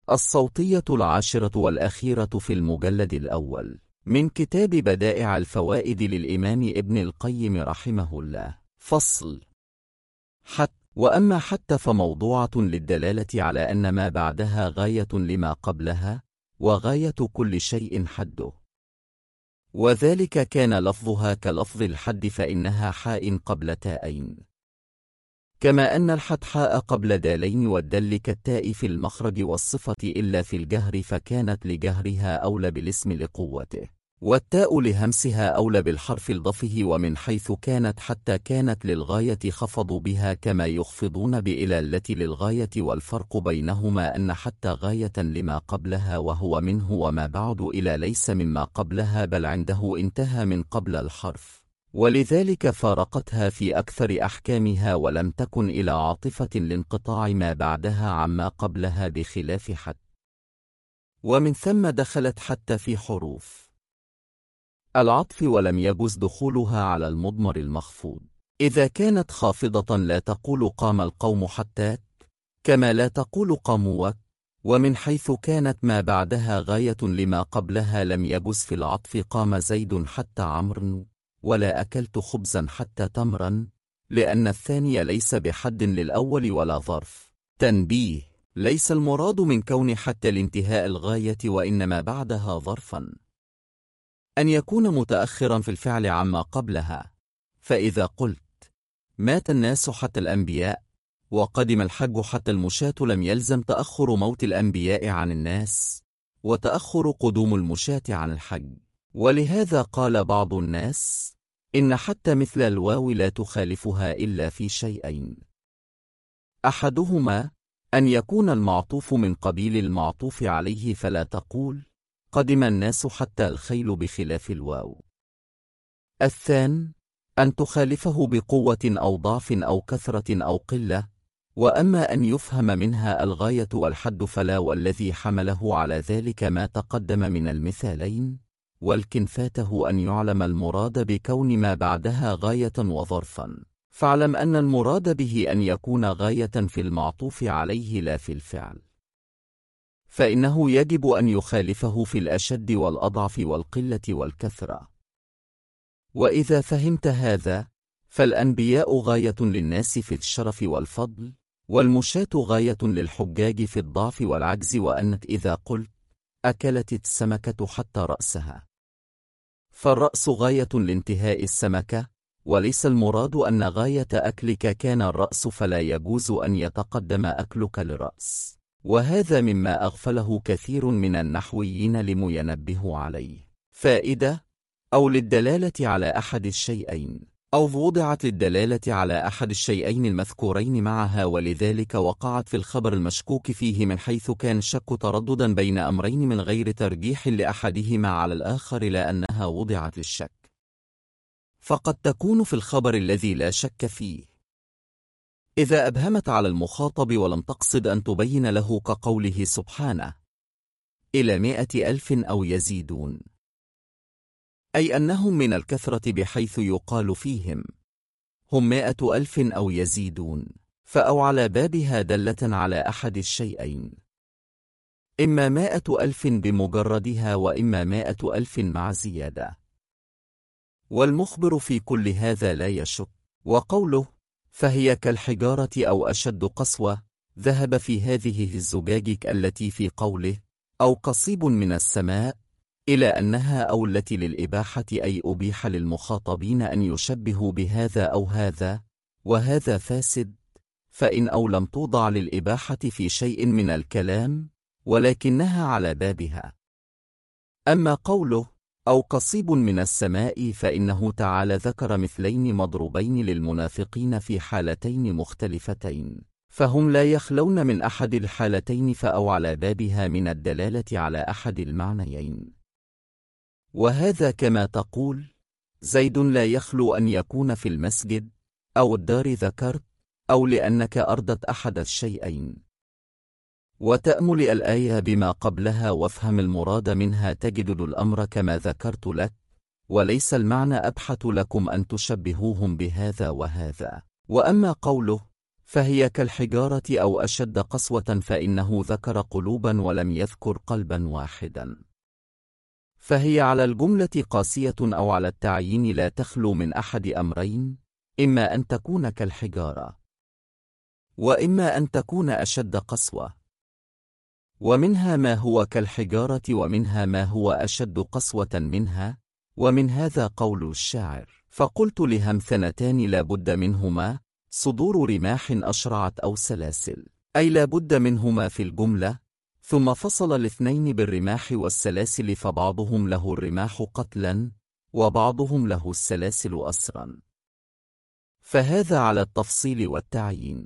الصوتية العاشرة والأخيرة في المجلد الأول من كتاب بدائع الفوائد للإمام ابن القيم رحمه الله. فصل. وأما حتى فموضوعة للدلالة على أن ما بعدها غاية لما قبلها، وغاية كل شيء حده، وذلك كان لفظها كلفظ الحد فإنها حاء قبل تاءين، كما أن الحد حاء قبل دالين، والدل كالتاء في المخرج والصفة إلا في الجهر، فكانت لجهرها أولى بالاسم لقوته، والتاء لهمسها أولى بالحرف لضفه، ومن حيث كانت حتى كانت للغاية خفضوا بها كما يخفضون بإلى التي للغاية، والفرق بينهما أن حتى غاية لما قبلها وهو منه، وما بعد إلى ليس مما قبلها بل عنده انتهى من قبل الحرف، ولذلك فارقتها في أكثر أحكامها، ولم تكن إلى عاطفة لانقطاع ما بعدها عما قبلها بخلاف حتى، ومن ثم دخلت حتى في حروف العطف، ولم يجز دخولها على المضمر المخفوض. إذا كانت خافضة لا تقول قام القوم حتى، كما لا تقول قاموا. ومن حيث كانت ما بعدها غاية لما قبلها لم يجز في العطف قام زيد حتى عمرو، ولا أكلت خبزا حتى تمرا، لأن الثاني ليس بحد للأول ولا ظرف. تنبيه: ليس المراد من كون حتى لانتهاء الغاية وإنما بعدها ظرفا أن يكون متأخرا في الفعل عما قبلها. فإذا قلت مات الناس حتى الأنبياء، وقدم الحج حتى المشاة، لم يلزم تأخر موت الأنبياء عن الناس، وتأخر قدوم المشاة عن الحج. ولهذا قال بعض الناس إن حتى مثل الواو لا تخالفها إلا في شيئين: أحدهما أن يكون المعطوف من قبيل المعطوف عليه، فلا تقول قدم الناس حتى الخيل بخلاف الواو. الثاني أن تخالفه بقوة أو ضعف أو كثرة أو قلة. وأما أن يفهم منها الغاية والحد فلا، والذي حمله على ذلك ما تقدم من المثالين، ولكن فاته أن يعلم المراد بكون ما بعدها غاية وظرفا، فاعلم أن المراد به أن يكون غاية في المعطوف عليه لا في الفعل، فإنه يجب أن يخالفه في الأشد والأضعف والقلة والكثرة. وإذا فهمت هذا، فالأنبياء غاية للناس في الشرف والفضل، والمشاة غاية للحجاج في الضعف والعجز. وأنت إذا قلت أكلت السمكة حتى رأسها، فالرأس غاية لانتهاء السمكة، وليس المراد أن غاية أكلك كان الرأس، فلا يجوز أن يتقدم أكلك للرأس. وهذا مما أغفله كثير من النحويين لم ينبهوا عليه. فائدة: أو للدلالة على أحد الشيئين، أو وضعت للدلالة على أحد الشيئين المذكورين معها، ولذلك وقعت في الخبر المشكوك فيه، من حيث كان الشك ترددا بين أمرين من غير ترجيح لأحدهما على الآخر، لأنها وضعت للشك، فقد تكون في الخبر الذي لا شك فيه إذا أبهمت على المخاطب ولم تقصد أن تبين له، كقوله سبحانه إلى 100,000 أو يزيدون، أي أنهم من الكثرة بحيث يقال فيهم هم 100,000 أو يزيدون، فأو على بابها دلة على أحد الشيئين، إما 100,000 بمجردها، وإما 100,000 مع زيادة، والمخبر في كل هذا لا يشك. وقوله فهي كالحجارة أو أشد قسوة، ذهب في هذه الزجاج التي في قوله أو قصيب من السماء، إلى أنها أو التي للإباحة، أي أبيح للمخاطبين أن يشبهوا بهذا أو هذا، وهذا فاسد، فإن أو لم توضع للإباحة في شيء من الكلام، ولكنها على بابها. أما قوله أو قصيب من السماء، فإنه تعالى ذكر مثلين مضروبين للمنافقين في حالتين مختلفتين، فهم لا يخلون من أحد الحالتين، فأو على بابها من الدلالة على أحد المعنيين. وهذا كما تقول زيد لا يخلو أن يكون في المسجد أو الدار ذكرت، أو لأنك أردت أحد الشيئين. وتأمل الآية بما قبلها وافهم المراد منها، تجد الأمر كما ذكرت لك، وليس المعنى أبحث لكم أن تشبهوهم بهذا وهذا. وأما قوله فهي كالحجارة أو أشد قسوة، فإنه ذكر قلوبا ولم يذكر قلبا واحدا. فهي على الجملة قاسية، أو على التعيين لا تخلو من أحد أمرين: إما أن تكون كالحجارة، وإما أن تكون أشد قسوة. ومنها ما هو كالحجارة، ومنها ما هو أشد قسوة منها. ومن هذا قول الشاعر: فقلت لهمثنتان لا بد منهما، صدور رماح أشرعت أو سلاسل، أي لا بد منهما في الجملة. ثم فصل الاثنين بالرماح والسلاسل، فبعضهم له الرماح قتلا، وبعضهم له السلاسل أسرا. فهذا على التفصيل والتعيين.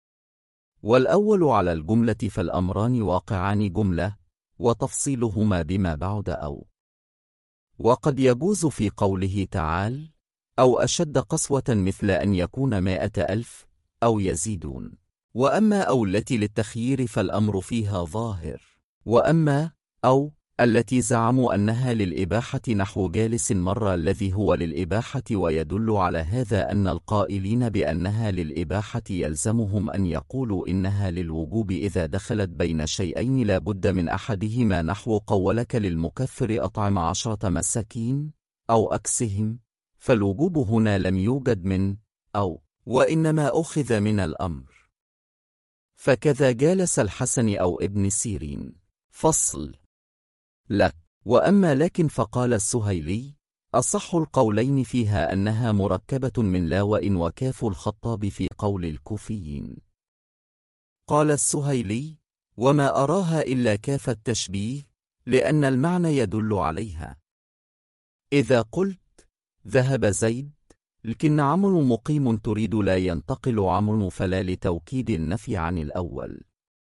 والأول على الجملة، فالأمران واقعان جملة، وتفصيلهما بما بعد أو. وقد يجوز في قوله تعالى: أو أشد قسوة، مثل أن يكون 100,000 أو يزيدون. وأما أو التي للتخيير فالأمر فيها ظاهر. وأما أو التي زعموا أنها للإباحة، نحو جالس مرة الذي هو للإباحة، ويدل على هذا أن القائلين بأنها للإباحة يلزمهم أن يقولوا إنها للوجوب إذا دخلت بين شيئين لا بد من أحدهما، نحو قولك للمكفر أطعم 10 مساكين أو أكسهم. فالوجوب هنا لم يوجد من أو، وإنما أخذ من الأمر. فكذا جالس الحسن أو ابن سيرين. فصل. لا. وأما لكن فقال السهيلي: أصح القولين فيها أنها مركبة من لا وإن وكاف الخطاب في قول الكوفيين. قال السهيلي: وما أراها إلا كاف التشبيه، لأن المعنى يدل عليها. إذا قلت ذهب زيد، لكن عمرو مقيم تريد لا ينتقل عمرو، فلا لتوكيد النفي عن الأول.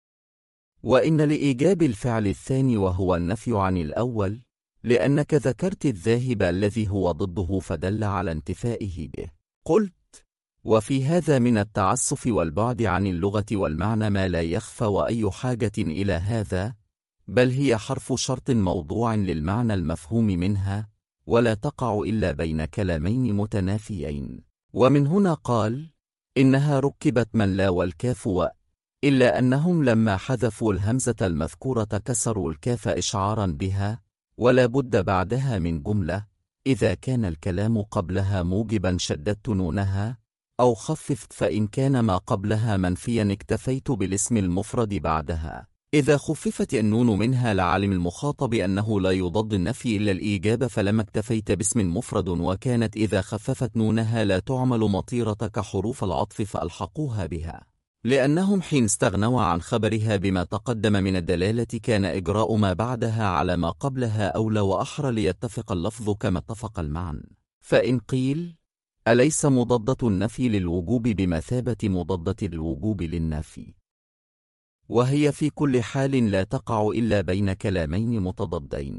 وإن لإيجاب الفعل الثاني وهو النفي عن الأول، لأنك ذكرت الذاهب الذي هو ضده فدل على انتفائه به. قلت: وفي هذا من التعسف والبعد عن اللغة والمعنى ما لا يخفى، وأي حاجة إلى هذا، بل هي حرف شرط موضوع للمعنى المفهوم منها، ولا تقع إلا بين كلامين متنافيين. ومن هنا قال: إنها ركبت من لا والكاف و، إلا أنهم لما حذفوا الهمزة المذكورة كسروا الكاف إشعارا بها، ولا بد بعدها من جملة. إذا كان الكلام قبلها موجبا شددت نونها، أو خففت، فإن كان ما قبلها منفيا اكتفيت بالاسم المفرد بعدها. إذا خففت النون منها لعلم المخاطب أنه لا يضاد النفي إلا الإيجاب، فلما اكتفيت باسم مفرد. وكانت إذا خففت نونها لا تعمل مطيرة كحروف العطف فألحقوها بها، لأنهم حين استغنوا عن خبرها بما تقدم من الدلالة كان إجراء ما بعدها على ما قبلها أولى وأحرى، ليتفق اللفظ كما اتفق المعنى. فإن قيل: أليس مضادة النفي للوجوب بمثابة مضادة الوجوب للنفي؟ وهي في كل حال لا تقع إلا بين كلامين متضادين.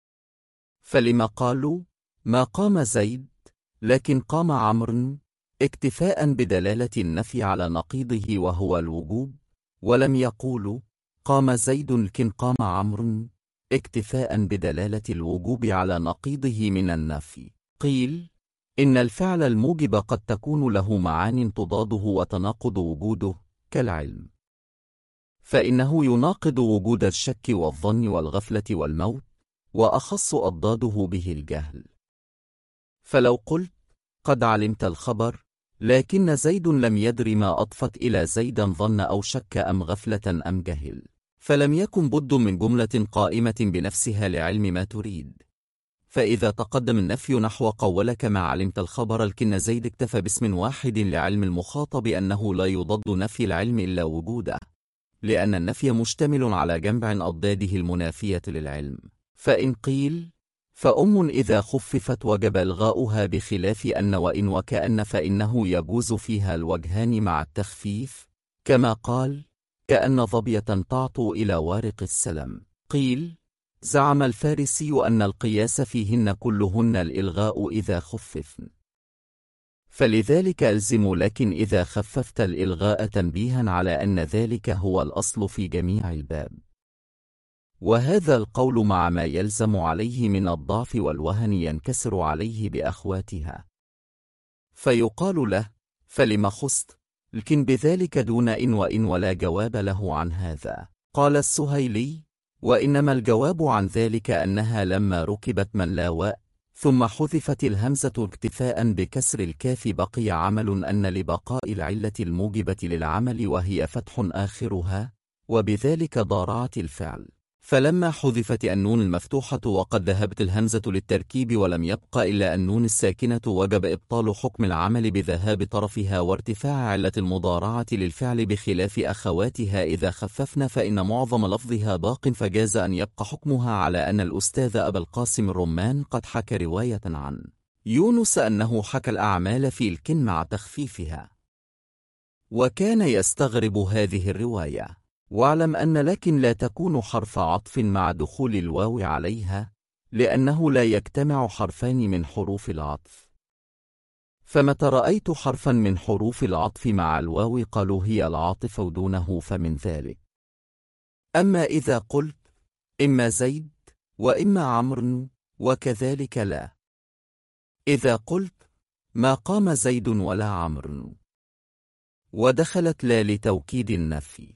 فلما قالوا: ما قام زيد لكن قام عمرو، اكتفاء بدلالة النفي على نقيضه وهو الوجوب، ولم يقولوا: قام زيد لكن قام عمرو، اكتفاء بدلالة الوجوب على نقيضه من النفي. قيل: إن الفعل الموجب قد تكون له معان تضاده وتناقض وجوده، كالعلم، فإنه يناقض وجود الشك والظن والغفلة والموت، وأخص أضداده به الجهل. فلو قلت: قد علمت الخبر، لكن زيد لم يدر ما أضفت إلى زيدا ظن أو شك أم غفلة أم جهل، فلم يكن بد من جملة قائمة بنفسها لعلم ما تريد. فإذا تقدم النفي نحو قولك ما علمت الخبر لكن زيد، اكتفى باسم واحد لعلم المخاطب أنه لا يضاد نفي العلم إلا وجوده، لأن النفي مشتمل على جمع أضداده المنافية للعلم. فإن قيل: فأم إذا خففت وجب إلغاؤها بخلاف أن وإن وكأن، فإنه يجوز فيها الوجهان مع التخفيف، كما قال: كأن ظبية تعطو إلى وارق السلم. قيل: زعم الفارسي أن القياس فيهن كلهن الإلغاء إذا خففن، فلذلك ألزم لكن إذا خففت الإلغاء تنبيها على أن ذلك هو الأصل في جميع الباب. وهذا القول مع ما يلزم عليه من الضعف والوهن ينكسر عليه بأخواتها، فيقال له: فلم خست؟ لكن بذلك دون إن وإن ولا جواب له عن هذا. قال السهيلي: وإنما الجواب عن ذلك أنها لما ركبت من لا واء ثم حذفت الهمزة اكتفاء بكسر الكاف بقي عمل أن لبقاء العلة الموجبة للعمل وهي فتح آخرها، وبذلك ضارعت الفعل. فلما حذفت النون المفتوحة وقد ذهبت الهمزة للتركيب ولم يبق إلا النون الساكنة وجب إبطال حكم العمل بذهاب طرفها وارتفاع علة المضارعة للفعل بخلاف أخواتها إذا خففن فإن معظم لفظها باق فجاز أن يبقى حكمها على أن الأستاذ أبا القاسم الرمان قد حكى رواية عن يونس أنه حكى الأعمال في الكن مع تخفيفها، وكان يستغرب هذه الرواية. واعلم أن لكن لا تكون حرف عطف مع دخول الواو عليها، لأنه لا يجتمع حرفان من حروف العطف. فمتى رأيت حرفا من حروف العطف مع الواو قالوا هي العاطف دونه فمن ذلك. أما إذا قلت إما زيد وإما عمرو وكذلك لا. إذا قلت ما قام زيد ولا عمرو ودخلت لا لتوكيد النفي،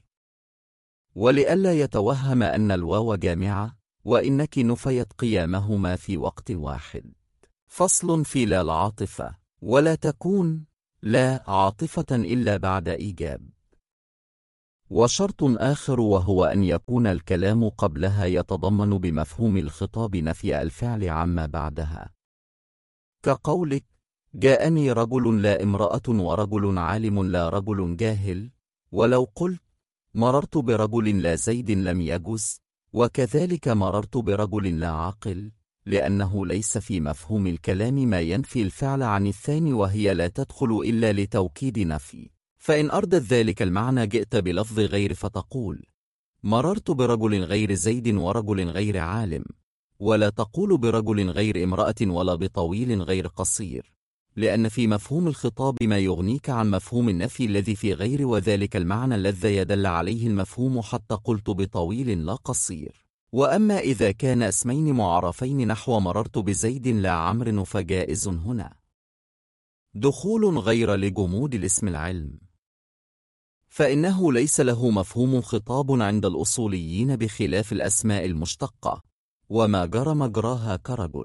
ولئلا يتوهم أن الواو جامعة وإنك نفيت قيامهما في وقت واحد. فصل في لا العاطفة: ولا تكون لا عاطفة إلا بعد إيجاب. وشرط آخر وهو أن يكون الكلام قبلها يتضمن بمفهوم الخطاب نفي الفعل عما بعدها، كقولك جاءني رجل لا امرأة ورجل عالم لا رجل جاهل، ولو قلت مررت برجل لا زيد لم يجز، وكذلك مررت برجل لا عاقل، لأنه ليس في مفهوم الكلام ما ينفي الفعل عن الثاني وهي لا تدخل إلا لتوكيد نفي. فإن أردت ذلك المعنى جئت بلفظ غير فتقول مررت برجل غير زيد ورجل غير عالم، ولا تقول برجل غير امرأة ولا بطويل غير قصير، لأن في مفهوم الخطاب ما يغنيك عن مفهوم النفي الذي في غير وذلك المعنى الذي يدل عليه المفهوم حتى قلت بطويل لا قصير. وأما إذا كان اسمين معرفين نحو مررت بزيد لا عمرو فجائز هنا دخول غير لجمود الاسم العلم، فإنه ليس له مفهوم خطاب عند الأصوليين بخلاف الأسماء المشتقة وما جرى مجراها كرجل،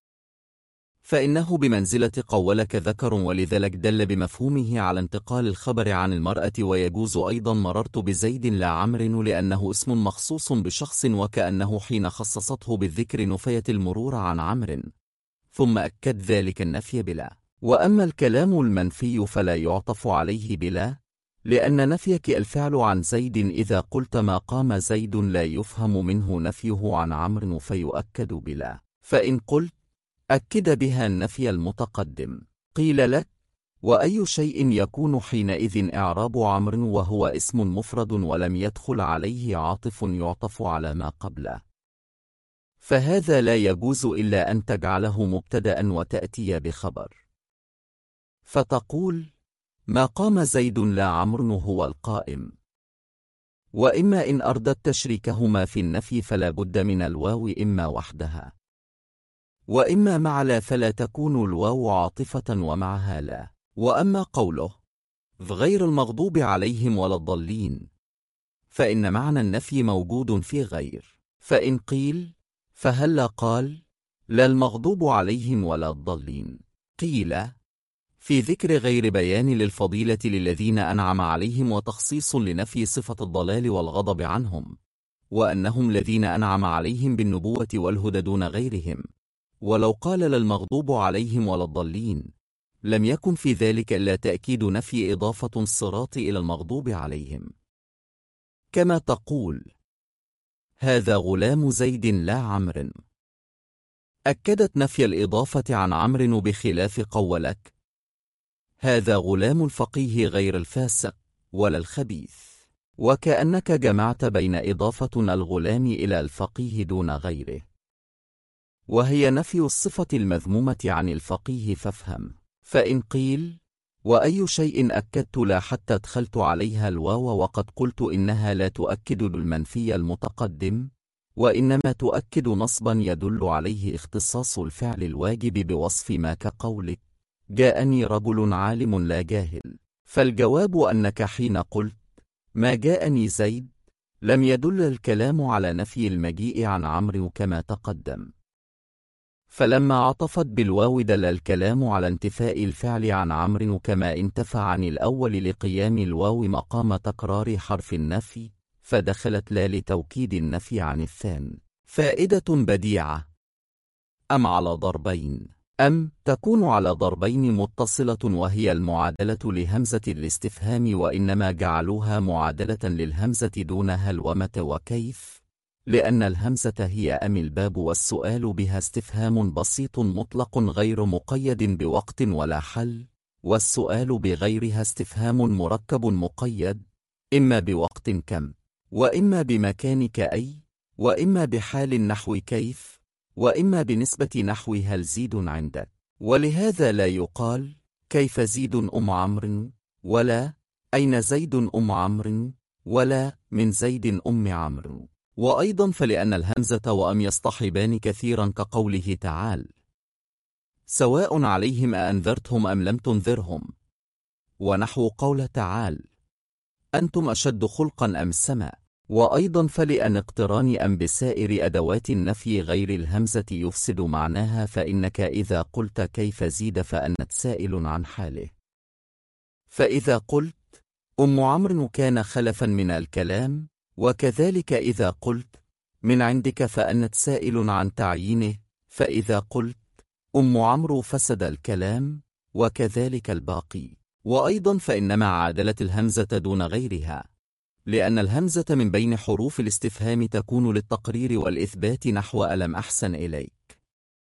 فإنه بمنزلة قولك ذكر، ولذلك دل بمفهومه على انتقال الخبر عن المرأة. ويجوز أيضا مررت بزيد لا عمرو لأنه اسم مخصوص بشخص، وكأنه حين خصصته بالذكر نفيت المرور عن عمرو ثم أكد ذلك النفي بلا. وأما الكلام المنفي فلا يعطف عليه بلا، لأن نفيك الفعل عن زيد إذا قلت ما قام زيد لا يفهم منه نفيه عن عمرو فيؤكد بلا. فإن قلت أكد بها النفي المتقدم قيل لك وأي شيء يكون حينئذ إعراب عمرو وهو اسم مفرد ولم يدخل عليه عاطف يعطف على ما قبله، فهذا لا يجوز إلا أن تجعله مبتدأ وتأتي بخبر، فتقول ما قام زيد لا عمرو هو القائم. وإما إن أردت تشريكهما في النفي فلا بد من الواو إما وحدها وإما مع لا، فلا تكون الواو عاطفة ومعها لا. وأما قوله غير المغضوب عليهم ولا الضالين فإن معنى النفي موجود في غير، فإن قيل فهلا قال لا المغضوب عليهم ولا الضالين، قيل في ذكر غير بيان للفضيلة للذين أنعم عليهم وتخصيص لنفي صفة الضلال والغضب عنهم، وأنهم الذين أنعم عليهم بالنبوة والهدى دون غيرهم. ولو قال لا المغضوب عليهم ولا الضالين لم يكن في ذلك إلا تأكيد نفي إضافة الصراط إلى المغضوب عليهم، كما تقول هذا غلام زيد لا عمرو، أكدت نفي الإضافة عن عمرو بخلاف قولك هذا غلام الفقيه غير الفاسق ولا الخبيث، وكأنك جمعت بين إضافة الغلام إلى الفقيه دون غيره، وهي نفي الصفة المذمومة عن الفقيه. فافهم. فإن قيل وأي شيء أكدت لا حتى دخلت عليها الواو وقد قلت إنها لا تؤكد المنفي المتقدم، وإنما تؤكد نصبا يدل عليه اختصاص الفعل الواجب بوصف ما كقولك جاءني رجل عالم لا جاهل، فالجواب أنك حين قلت ما جاءني زيد لم يدل الكلام على نفي المجيء عن عمرو كما تقدم، فلما عطفت بالواو دل الكلام على انتفاء الفعل عن عمرو كما انتفى عن الأول لقيام الواو مقام تكرار حرف النفي، فدخلت لا لتوكيد النفي عن الثاني. فائدة بديعة. أم على ضربين. أم تكون على ضربين متصلة وهي المعادلة لهمزة الاستفهام، وإنما جعلوها معادلة للهمزة دونها الومة وكيف، لأن الهمزة هي أم الباب، والسؤال بها استفهام بسيط مطلق غير مقيد بوقت ولا حل، والسؤال بغيرها استفهام مركب مقيد، إما بوقت كم، وإما بمكان كأي، وإما بحال نحو كيف، وإما بنسبة نحو هل زيد عندك. ولهذا لا يقال كيف زيد أم عمرو، ولا أين زيد أم عمرو، ولا من زيد أم عمرو. وأيضا فلأن الهمزة وأم يصطحبان كثيرا كقوله تعالى سواء عليهم أأنذرتهم أم لم تنذرهم، ونحو قول تعالى أنتم أشد خلقا أم السماء. وأيضا فلأن اقتران أم بسائر أدوات النفي غير الهمزة يفسد معناها، فإنك إذا قلت كيف زيد فأنت سائل عن حاله، فإذا قلت أم عمرو كان خلفا من الكلام، وكذلك إذا قلت من عندك فأنت سائل عن تعيينه، فإذا قلت أم عمرو فسد الكلام، وكذلك الباقي. وأيضا فإنما عادلت الهمزة دون غيرها، لأن الهمزة من بين حروف الاستفهام تكون للتقرير والإثبات نحو ألم أحسن إليك.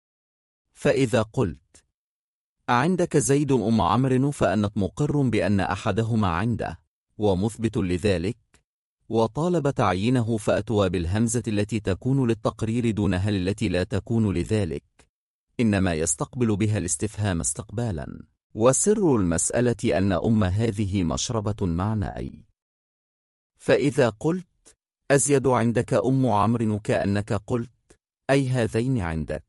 فإذا قلت أعندك زيد أم عمرو فأنت مقر بأن أحدهما عنده ومثبت لذلك، وطالب تعيينه فأتوى بالهمزة التي تكون للتقرير دون هل التي لا تكون لذلك، إنما يستقبل بها الاستفهام استقبالا. وسر المسألة أن أم هذه مشربة معنى أي. فإذا قلت أزيد عندك أم عمرو كأنك قلت أي هذين عندك،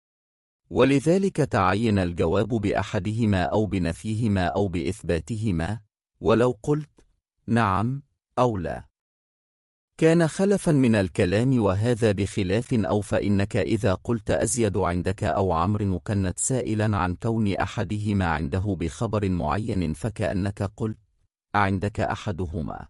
ولذلك تعين الجواب بأحدهما أو بنفيهما أو بإثباتهما، ولو قلت نعم أو لا كان خلفا من الكلام، وهذا بخلاف أو، فإنك إذا قلت أزيد عندك أو عمرو كنت سائلا عن كون أحدهما عنده بخبر معين، فكأنك قلت أعندك أحدهما،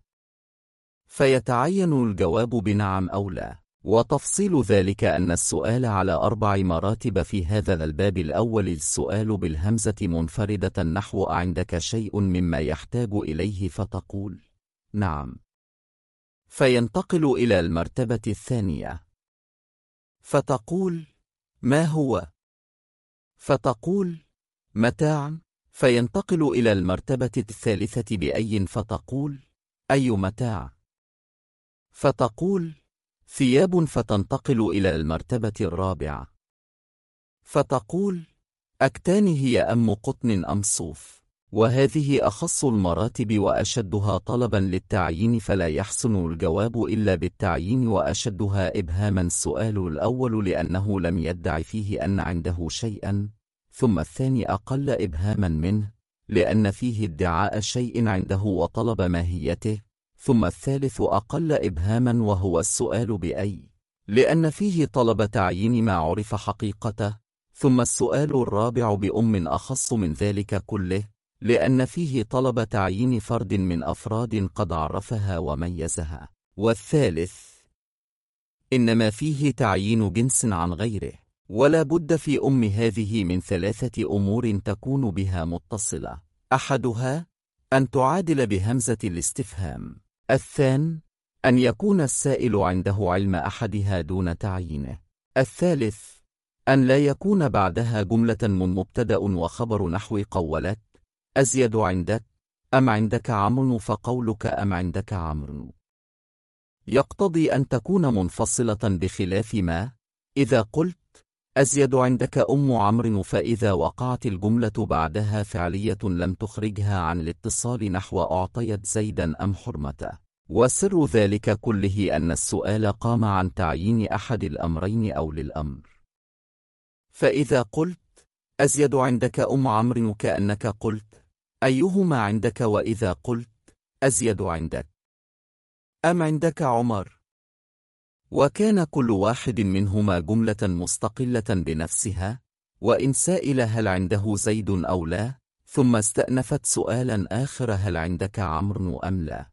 فيتعين الجواب بنعم أو لا. وتفصيل ذلك أن السؤال على 4 مراتب في هذا الباب. الأول السؤال بالهمزة منفردة نحو أعندك شيء مما يحتاج إليه فتقول نعم، فينتقل إلى المرتبة الثانية فتقول ما هو، فتقول متاع، فينتقل إلى المرتبة الثالثة بأي، فتقول أي متاع، فتقول ثياب، فتنتقل إلى المرتبة الرابعة فتقول أكتان هي أم قطن أم صوف. وهذه أخص المراتب وأشدها طلبا للتعيين، فلا يحسن الجواب إلا بالتعيين، وأشدها إبهاما السؤال الأول لأنه لم يدع فيه أن عنده شيئا، ثم الثاني أقل إبهاما منه لأن فيه ادعاء شيء عنده وطلب ماهيته، ثم الثالث أقل إبهاما وهو السؤال بأي، لأن فيه طلب تعيين ما عرف حقيقته، ثم السؤال الرابع بأم أخص من ذلك كله، لأن فيه طلب تعيين فرد من أفراد قد عرفها وميزها، والثالث إنما فيه تعيين جنس عن غيره. ولا بد في أم هذه من 3 أمور تكون بها متصلة: أحدها أن تعادل بهمزة الاستفهام، الثاني أن يكون السائل عنده علم أحدها دون تعيينه، الثالث أن لا يكون بعدها جملة من مبتدأ وخبر نحو قولت أزيد عندك أم عندك عمرو، فقولك أم عندك عمرو يقتضي أن تكون منفصلة، بخلاف ما إذا قلت أزيد عندك أم عمرو، فإذا وقعت الجملة بعدها فعلية لم تخرجها عن الاتصال نحو أعطيت زيدا أم حرمة. وسر ذلك كله أن السؤال قام عن تعيين أحد الأمرين أو للأمر. فإذا قلت أزيد عندك أم عمرو كأنك قلت أيهما عندك؟ وإذا قلت أزيد عندك أم عندك عمر؟ وكان كل واحد منهما جملة مستقلة بنفسها، وإن سائل هل عنده زيد أو لا، ثم استأنفت سؤالا آخر هل عندك عمرو أم لا.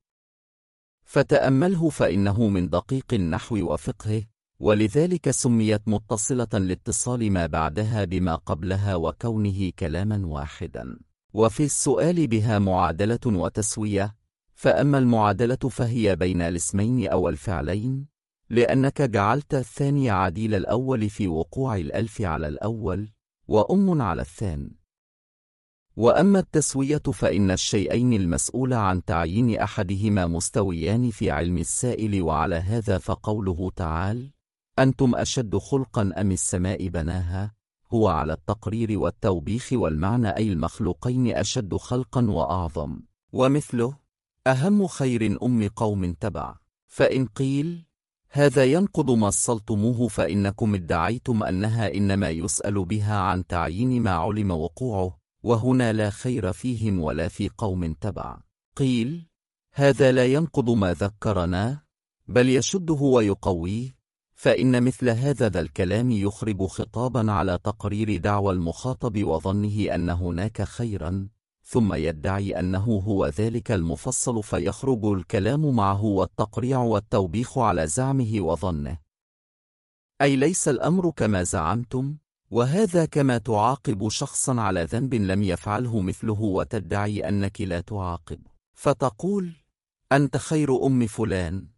فتأمله فإنه من دقيق النحو وفقهه، ولذلك سميت متصلة لاتصال ما بعدها بما قبلها وكونه كلاما واحدا. وفي السؤال بها معادلة وتسوية، فأما المعادلة فهي بين الاسمين أو الفعلين، لأنك جعلت الثاني عديل الأول في وقوع الألف على الأول وأم على الثاني. وأما التسوية فإن الشيئين المسؤول عن تعيين أحدهما مستويان في علم السائل، وعلى هذا فقوله تعالى أنتم أشد خلقا أم السماء بناها هو على التقرير والتوبيخ والمعنى، أي المخلوقين أشد خلقا وأعظم. ومثله أهم خير أم قوم تبع. فإن قيل هذا ينقض ما صلتموه فإنكم ادعيتم أنها إنما يسأل بها عن تعيين ما علم وقوعه، وهنا لا خير فيهم ولا في قوم تبع. قيل هذا لا ينقض ما ذكرناه بل يشده ويقويه، فإن مثل هذا ذا الكلام يخرب خطابا على تقرير دعوى المخاطب وظنه أن هناك خيرا، ثم يدعي أنه هو ذلك المفصل، فيخرج الكلام معه والتقريع والتوبيخ على زعمه وظنه، أي ليس الأمر كما زعمتم، وهذا كما تعاقب شخصا على ذنب لم يفعله مثله وتدعي أنك لا تعاقب، فتقول أنت خير أم فلان،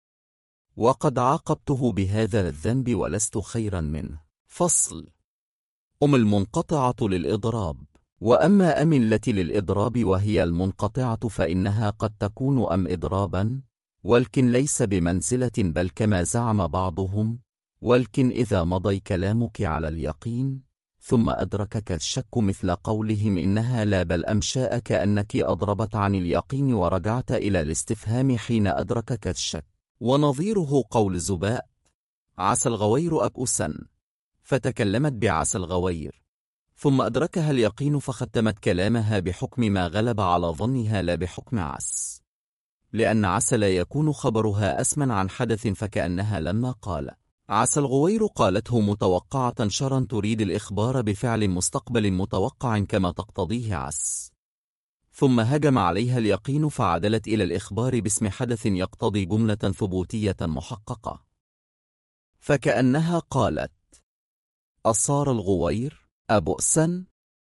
وقد عاقبته بهذا الذنب ولست خيرا منه. فصل. أم المنقطعة للإضراب. وأما أم التي للإضراب وهي المنقطعة فإنها قد تكون أم إضرابا، ولكن ليس بمنزلة، بل كما زعم بعضهم، ولكن إذا مضي كلامك على اليقين ثم أدركك الشك، مثل قولهم إنها لا بل أمشاء، كأنك أضربت عن اليقين ورجعت إلى الاستفهام حين أدركك الشك. ونظيره قول زباء عسى الغوير أبؤسا، فتكلمت بعسى الغوير، ثم أدركها اليقين فختمت كلامها بحكم ما غلب على ظنها لا بحكم عس، لأن عسى لا يكون خبرها أسمن عن حدث، فكأنها لما قال عسى الغوير قالته متوقعة شرا تريد الإخبار بفعل مستقبل متوقع كما تقتضيه عس، ثم هجم عليها اليقين فعدلت إلى الإخبار باسم حدث يقتضي جملة ثبوتية محققة، فكأنها قالت أصار الغوير أبؤسا،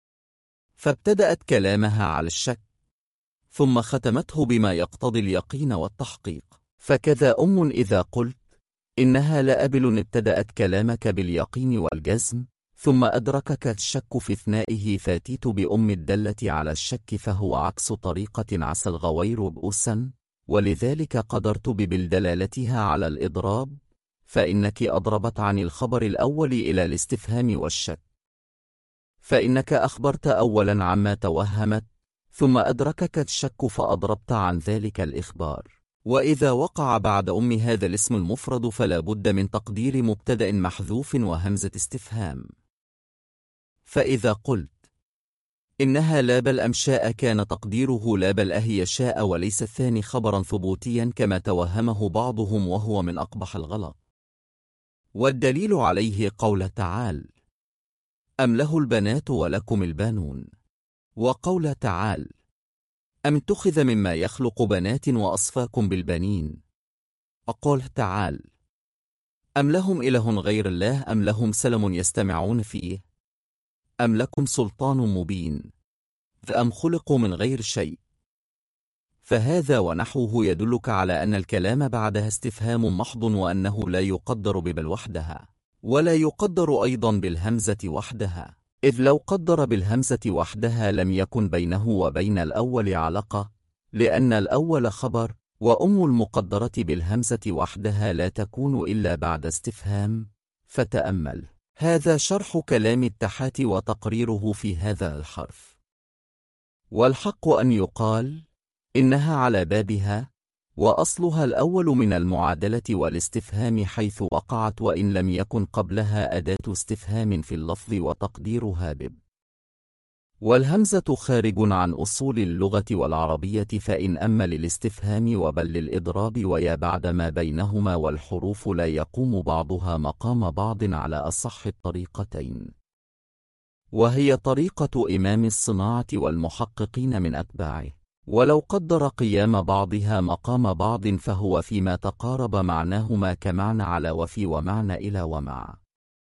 فابتدأت كلامها على الشك، ثم ختمته بما يقتضي اليقين والتحقيق. فكذا أم إذا قلت إنها لأبل ابتدأت كلامك باليقين والجزم، ثم أدركك الشك في اثنائه فاتيت بأم الدلة على الشك، فهو عكس طريقة عسى الغوير بؤسا، ولذلك قدرت ببالدلالتها على الإضراب، فإنك أضربت عن الخبر الأول إلى الاستفهام والشك، فإنك أخبرت أولا عما توهمت، ثم أدركك الشك فأضربت عن ذلك الإخبار. وإذا وقع بعد أم هذا الاسم المفرد فلا بد من تقدير مبتدأ محذوف وهمزة استفهام. فإذا قلت إنها لا بل أمشاء كان تقديره لا بل أهي شاء، وليس الثاني خبرا ثبوتيا كما توهمه بعضهم، وهو من أقبح الغلط. والدليل عليه قول تعالى أم له البنات ولكم البانون، وقول تعالى أم اتخذ مما يخلق بنات وأصفاكم بالبنين، وقال تعالى أم لهم إله غير الله أم لهم سلم يستمعون فيه أم لكم سلطان مبين أم خلقوا من غير شيء. فهذا ونحوه يدلك على أن الكلام بعدها استفهام محض، وأنه لا يقدر ببل وحدها، ولا يقدر أيضا بالهمزة وحدها، إذ لو قدر بالهمزة وحدها لم يكن بينه وبين الأول علاقة، لأن الأول خبر، وأم المقدرة بالهمزة وحدها لا تكون إلا بعد استفهام. فتأمل هذا شرح كلام التحات وتقريره في هذا الحرف. والحق أن يقال إنها على بابها، وأصلها الأول من المعادلة والاستفهام حيث وقعت، وإن لم يكن قبلها أداة استفهام في اللفظ وتقديرها بب. والهمزة خارج عن أصول اللغة والعربية، فإن أما للاستفهام وبل للإضراب ويا بعد ما بينهما، والحروف لا يقوم بعضها مقام بعض على أصح الطريقتين، وهي طريقة إمام الصناعة والمحققين من أتباعه. ولو قدر قيام بعضها مقام بعض فهو فيما تقارب معناهما كمعنى على وفي ومعنى إلى ومع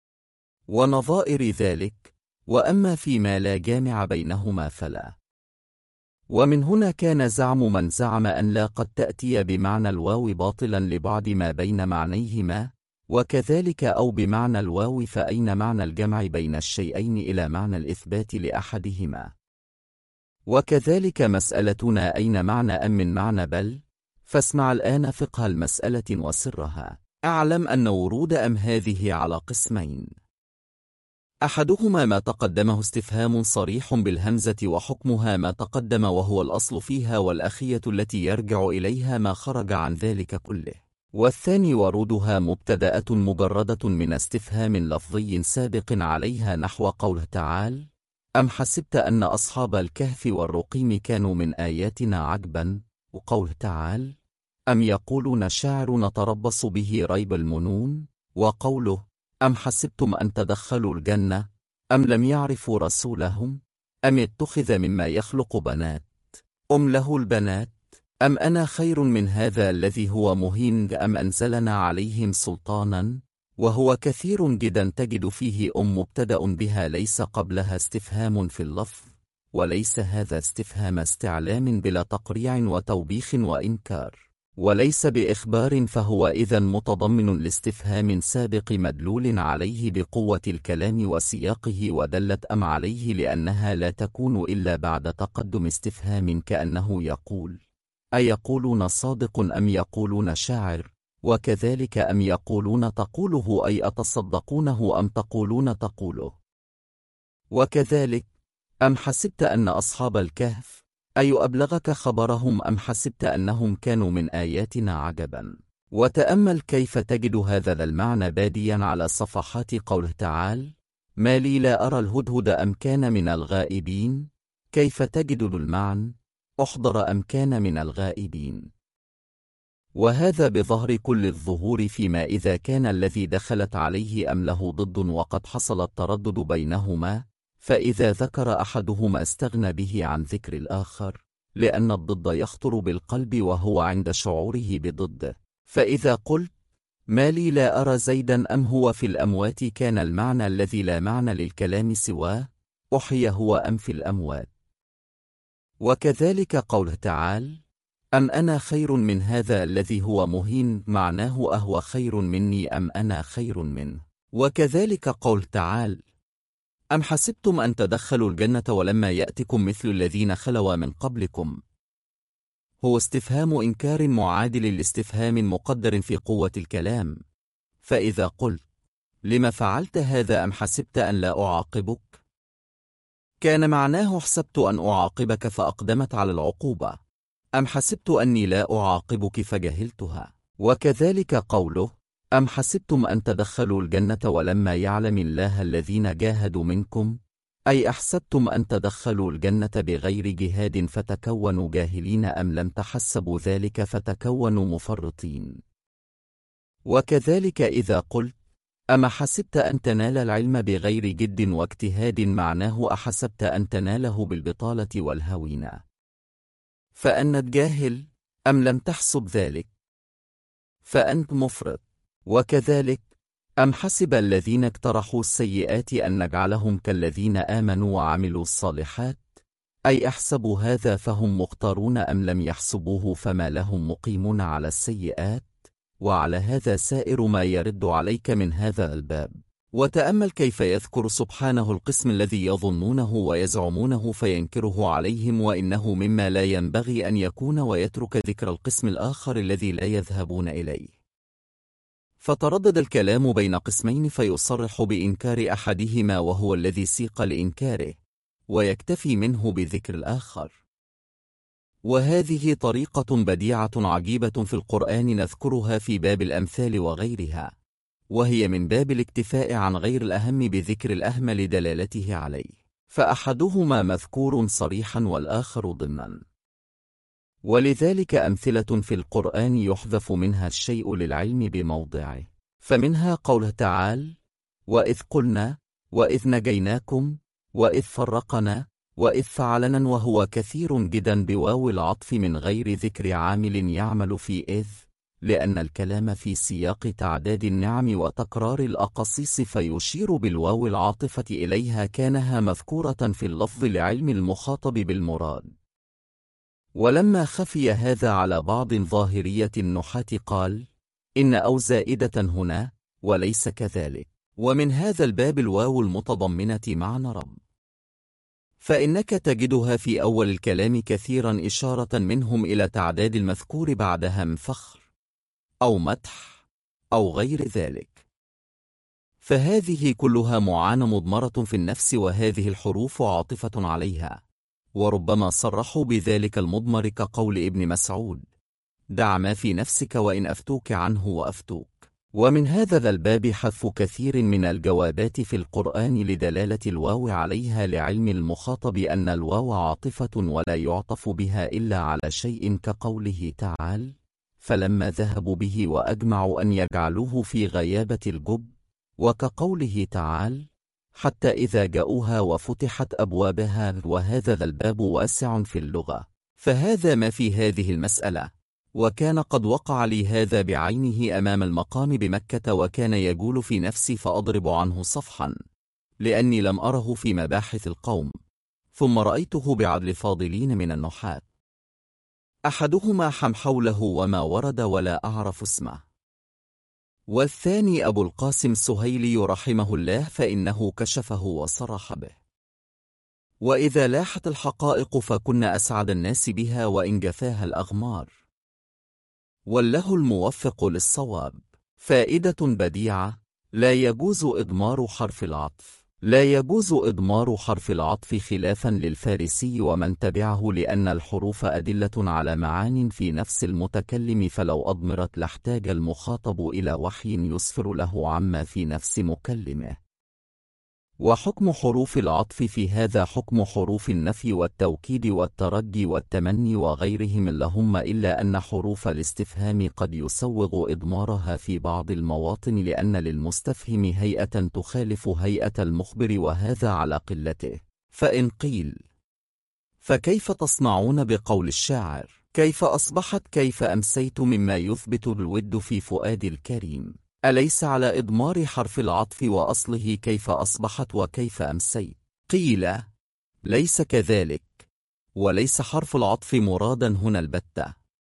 ونظائر ذلك، وأما فيما لا جامع بينهما فلا. ومن هنا كان زعم من زعم أن لا قد تأتي بمعنى الواو باطلا لبعد ما بين معنيهما، وكذلك أو بمعنى الواو فأين معنى الجمع بين الشيئين إلى معنى الإثبات لأحدهما. وكذلك مسألتنا أين معنى أم من معنى بل، فاسمع الآن فقه المسألة وسرها. أعلم أن ورود أم هذه على قسمين: أحدهما ما تقدمه استفهام صريح بالهمزة وحكمها ما تقدم وهو الأصل فيها، والأخية التي يرجع إليها ما خرج عن ذلك كله. والثاني ورودها مبتدأة مجردة من استفهام لفظي سابق عليها، نحو قوله تعالى: أم حسبت أن أصحاب الكهف والرقيم كانوا من آياتنا عجبا، وقوله تعالى: أم يقولون شاعر نتربص به ريب المنون، وقوله: أم حسبتم أن تدخلوا الجنة أم لم يعرفوا رسولهم أم يتخذ مما يخلق بنات أم له البنات أم أنا خير من هذا الذي هو مهين أم أنزلنا عليهم سلطانا. وهو كثير جدا تجد فيه مبتدأ بها ليس قبلها استفهام في اللفظ، وليس هذا استفهام استعلام بلا تقريع وتوبيخ وإنكار، وليس بإخبار، فهو إذن متضمن لاستفهام سابق مدلول عليه بقوة الكلام وسياقه، ودلت أم عليه لأنها لا تكون إلا بعد تقدم استفهام، كأنه يقول: أيقولون صادق أم يقولون شاعر، وكذلك أم يقولون تقوله أي أتصدقونه أم تقولون تقوله. وكذلك أم حسبت أن أصحاب الكهف أي أبلغك خبرهم أم حسبت أنهم كانوا من آياتنا عجبا. وتأمل كيف تجد هذا المعنى باديا على صفحات قوله تعالى: ما لي لا أرى الهدهد أم كان من الغائبين، كيف تجد المعنى أحضر أم كان من الغائبين. وهذا بظهر كل الظهور فيما إذا كان الذي دخلت عليه أم له ضد وقد حصل التردد بينهما، فإذا ذكر أحدهما استغنى به عن ذكر الآخر، لأن الضد يخطر بالقلب وهو عند شعوره بضده. فإذا قلت: ما لي لا أرى زيدا أم هو في الأموات، كان المعنى الذي لا معنى للكلام سواه: أحيا هو أم في الأموات. وكذلك قوله تعالى: أم أنا خير من هذا الذي هو مهين، معناه أهو خير مني أم أنا خير منه. وكذلك قول تعالى: أم حسبتم أن تدخلوا الجنة ولما يأتكم مثل الذين خلوا من قبلكم، هو استفهام إنكار معادل لاستفهام مقدر في قوة الكلام. فإذا قلت: لما فعلت هذا أم حسبت أن لا أعاقبك، كان معناه حسبت أن أعاقبك فأقدمت على العقوبة، أم حسبت أني لا أعاقبك فجهلتها. وكذلك قوله: أم حسبتم أن تدخلوا الجنة ولما يعلم الله الذين جاهدوا منكم، أي أحسبتم أن تدخلوا الجنة بغير جهاد فتكونوا جاهلين أم لم تحسبوا ذلك فتكونوا مفرطين. وكذلك إذا قلت: أما حسبت أن تنال العلم بغير جد واجتهاد، معناه أحسبت أن تناله بالبطالة والهوينة، فأنت جاهل أم لم تحسب ذلك فأنت مفرط. وكذلك أم حسب الذين اقترحوا السيئات أن نجعلهم كالذين آمنوا وعملوا الصالحات، أي أحسبوا هذا فهم مختارون أم لم يحسبوه فما لهم مقيمون على السيئات. وعلى هذا سائر ما يرد عليك من هذا الباب. وتأمل كيف يذكر سبحانه القسم الذي يظنونه ويزعمونه فينكره عليهم وإنه مما لا ينبغي أن يكون، ويترك ذكر القسم الآخر الذي لا يذهبون إليه. فتردد الكلام بين قسمين فيصرح بإنكار أحدهما وهو الذي سيق لإنكاره، ويكتفي منه بذكر الآخر. وهذه طريقة بديعة عجيبة في القرآن نذكرها في باب الأمثال وغيرها، وهي من باب الاكتفاء عن غير الأهم بذكر الأهم لدلالته عليه. فأحدهما مذكور صريحا والآخر ضمنا. ولذلك أمثلة في القرآن يحذف منها الشيء للعلم بموضعه، فمنها قوله تعالى: وإذ قلنا، وإذ نجيناكم، وإذ فرقنا، وإذ فعلنا، وهو كثير جدا بواو العطف من غير ذكر عامل يعمل في إذ، لأن الكلام في سياق تعداد النعم وتكرار الأقاصيص فيشير بالواو العاطفة إليها كانها مذكورة في اللفظ لعلم المخاطب بالمراد. ولما خفي هذا على بعض ظاهرية النحاة قال: إن أو زائدة هنا، وليس كذلك. ومن هذا الباب الواو المتضمنة معنى رب، فإنك تجدها في أول الكلام كثيرا إشارة منهم إلى تعداد المذكور بعدها من فخر أو مدح أو غير ذلك، فهذه كلها معانى مضمرة في النفس، وهذه الحروف عاطفة عليها، وربما صرحوا بذلك المضمر كقول ابن مسعود: دع ما في نفسك وإن أفتوك عنه وأفتوك. ومن هذا الباب حذف كثير من الجوابات في القرآن لدلالة الواو عليها لعلم المخاطب أن الواو عاطفة ولا يعطف بها إلا على شيء، كقوله تعالى: فلما ذهبوا به وأجمعوا أن يجعلوه في غيابة الجب، وكقوله تعالى: حتى إذا جاءوها وفتحت أبوابها. وهذا الباب واسع في اللغة، فهذا ما في هذه المسألة. وكان قد وقع لي هذا بعينه أمام المقام بمكة، وكان يجول في نفسي فأضرب عنه صفحا، لأني لم أره في مباحث القوم، ثم رأيته بعدل فاضلين من النحاة، أحدهما حمحوله وما ورد ولا أعرف اسمه، والثاني أبو القاسم السهيلي رحمه الله، فإنه كشفه وصرح به. وإذا لاحت الحقائق فكنا أسعد الناس بها وإن جفاها الأغمار، والله الموفق للصواب. فائدة بديعة: لا يجوز إضمار حرف العطف خلافا للفارسي ومن تبعه، لأن الحروف أدلة على معان في نفس المتكلم، فلو أضمرت لاحتاج المخاطب إلى وحي يسفر له عما في نفس مكلمه. وحكم حروف العطف في هذا حكم حروف النفي والتوكيد والترجي والتمني وغيرهم، اللهم إلا أن حروف الاستفهام قد يسوغ إضمارها في بعض المواطن، لأن للمستفهم هيئة تخالف هيئة المخبر، وهذا على قلته. فإن قيل: فكيف تصنعون بقول الشاعر: كيف أصبحت كيف أمسيت، مما يثبت الود في فؤاد الكريم، أليس على إضمار حرف العطف وأصله كيف أصبحت وكيف أمسيت؟ قيل: ليس كذلك، وليس حرف العطف مرادا هنا البتة،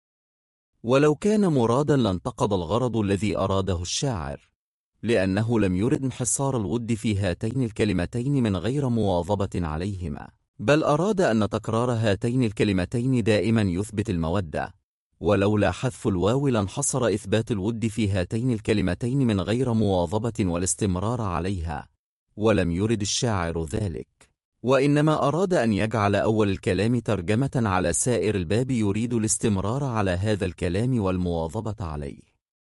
ولو كان مرادا لانتقض الغرض الذي أراده الشاعر، لأنه لم يرد انحصار الود في هاتين الكلمتين من غير مواظبة عليهما، بل أراد أن تكرار هاتين الكلمتين دائما يثبت المودة، ولولا حذف الواو لانحصر إثبات الود في هاتين الكلمتين من غير مواظبة والاستمرار عليها، ولم يرد الشاعر ذلك، وإنما أراد أن يجعل أول الكلام ترجمة على سائر الباب، يريد الاستمرار على هذا الكلام والمواظبة عليه.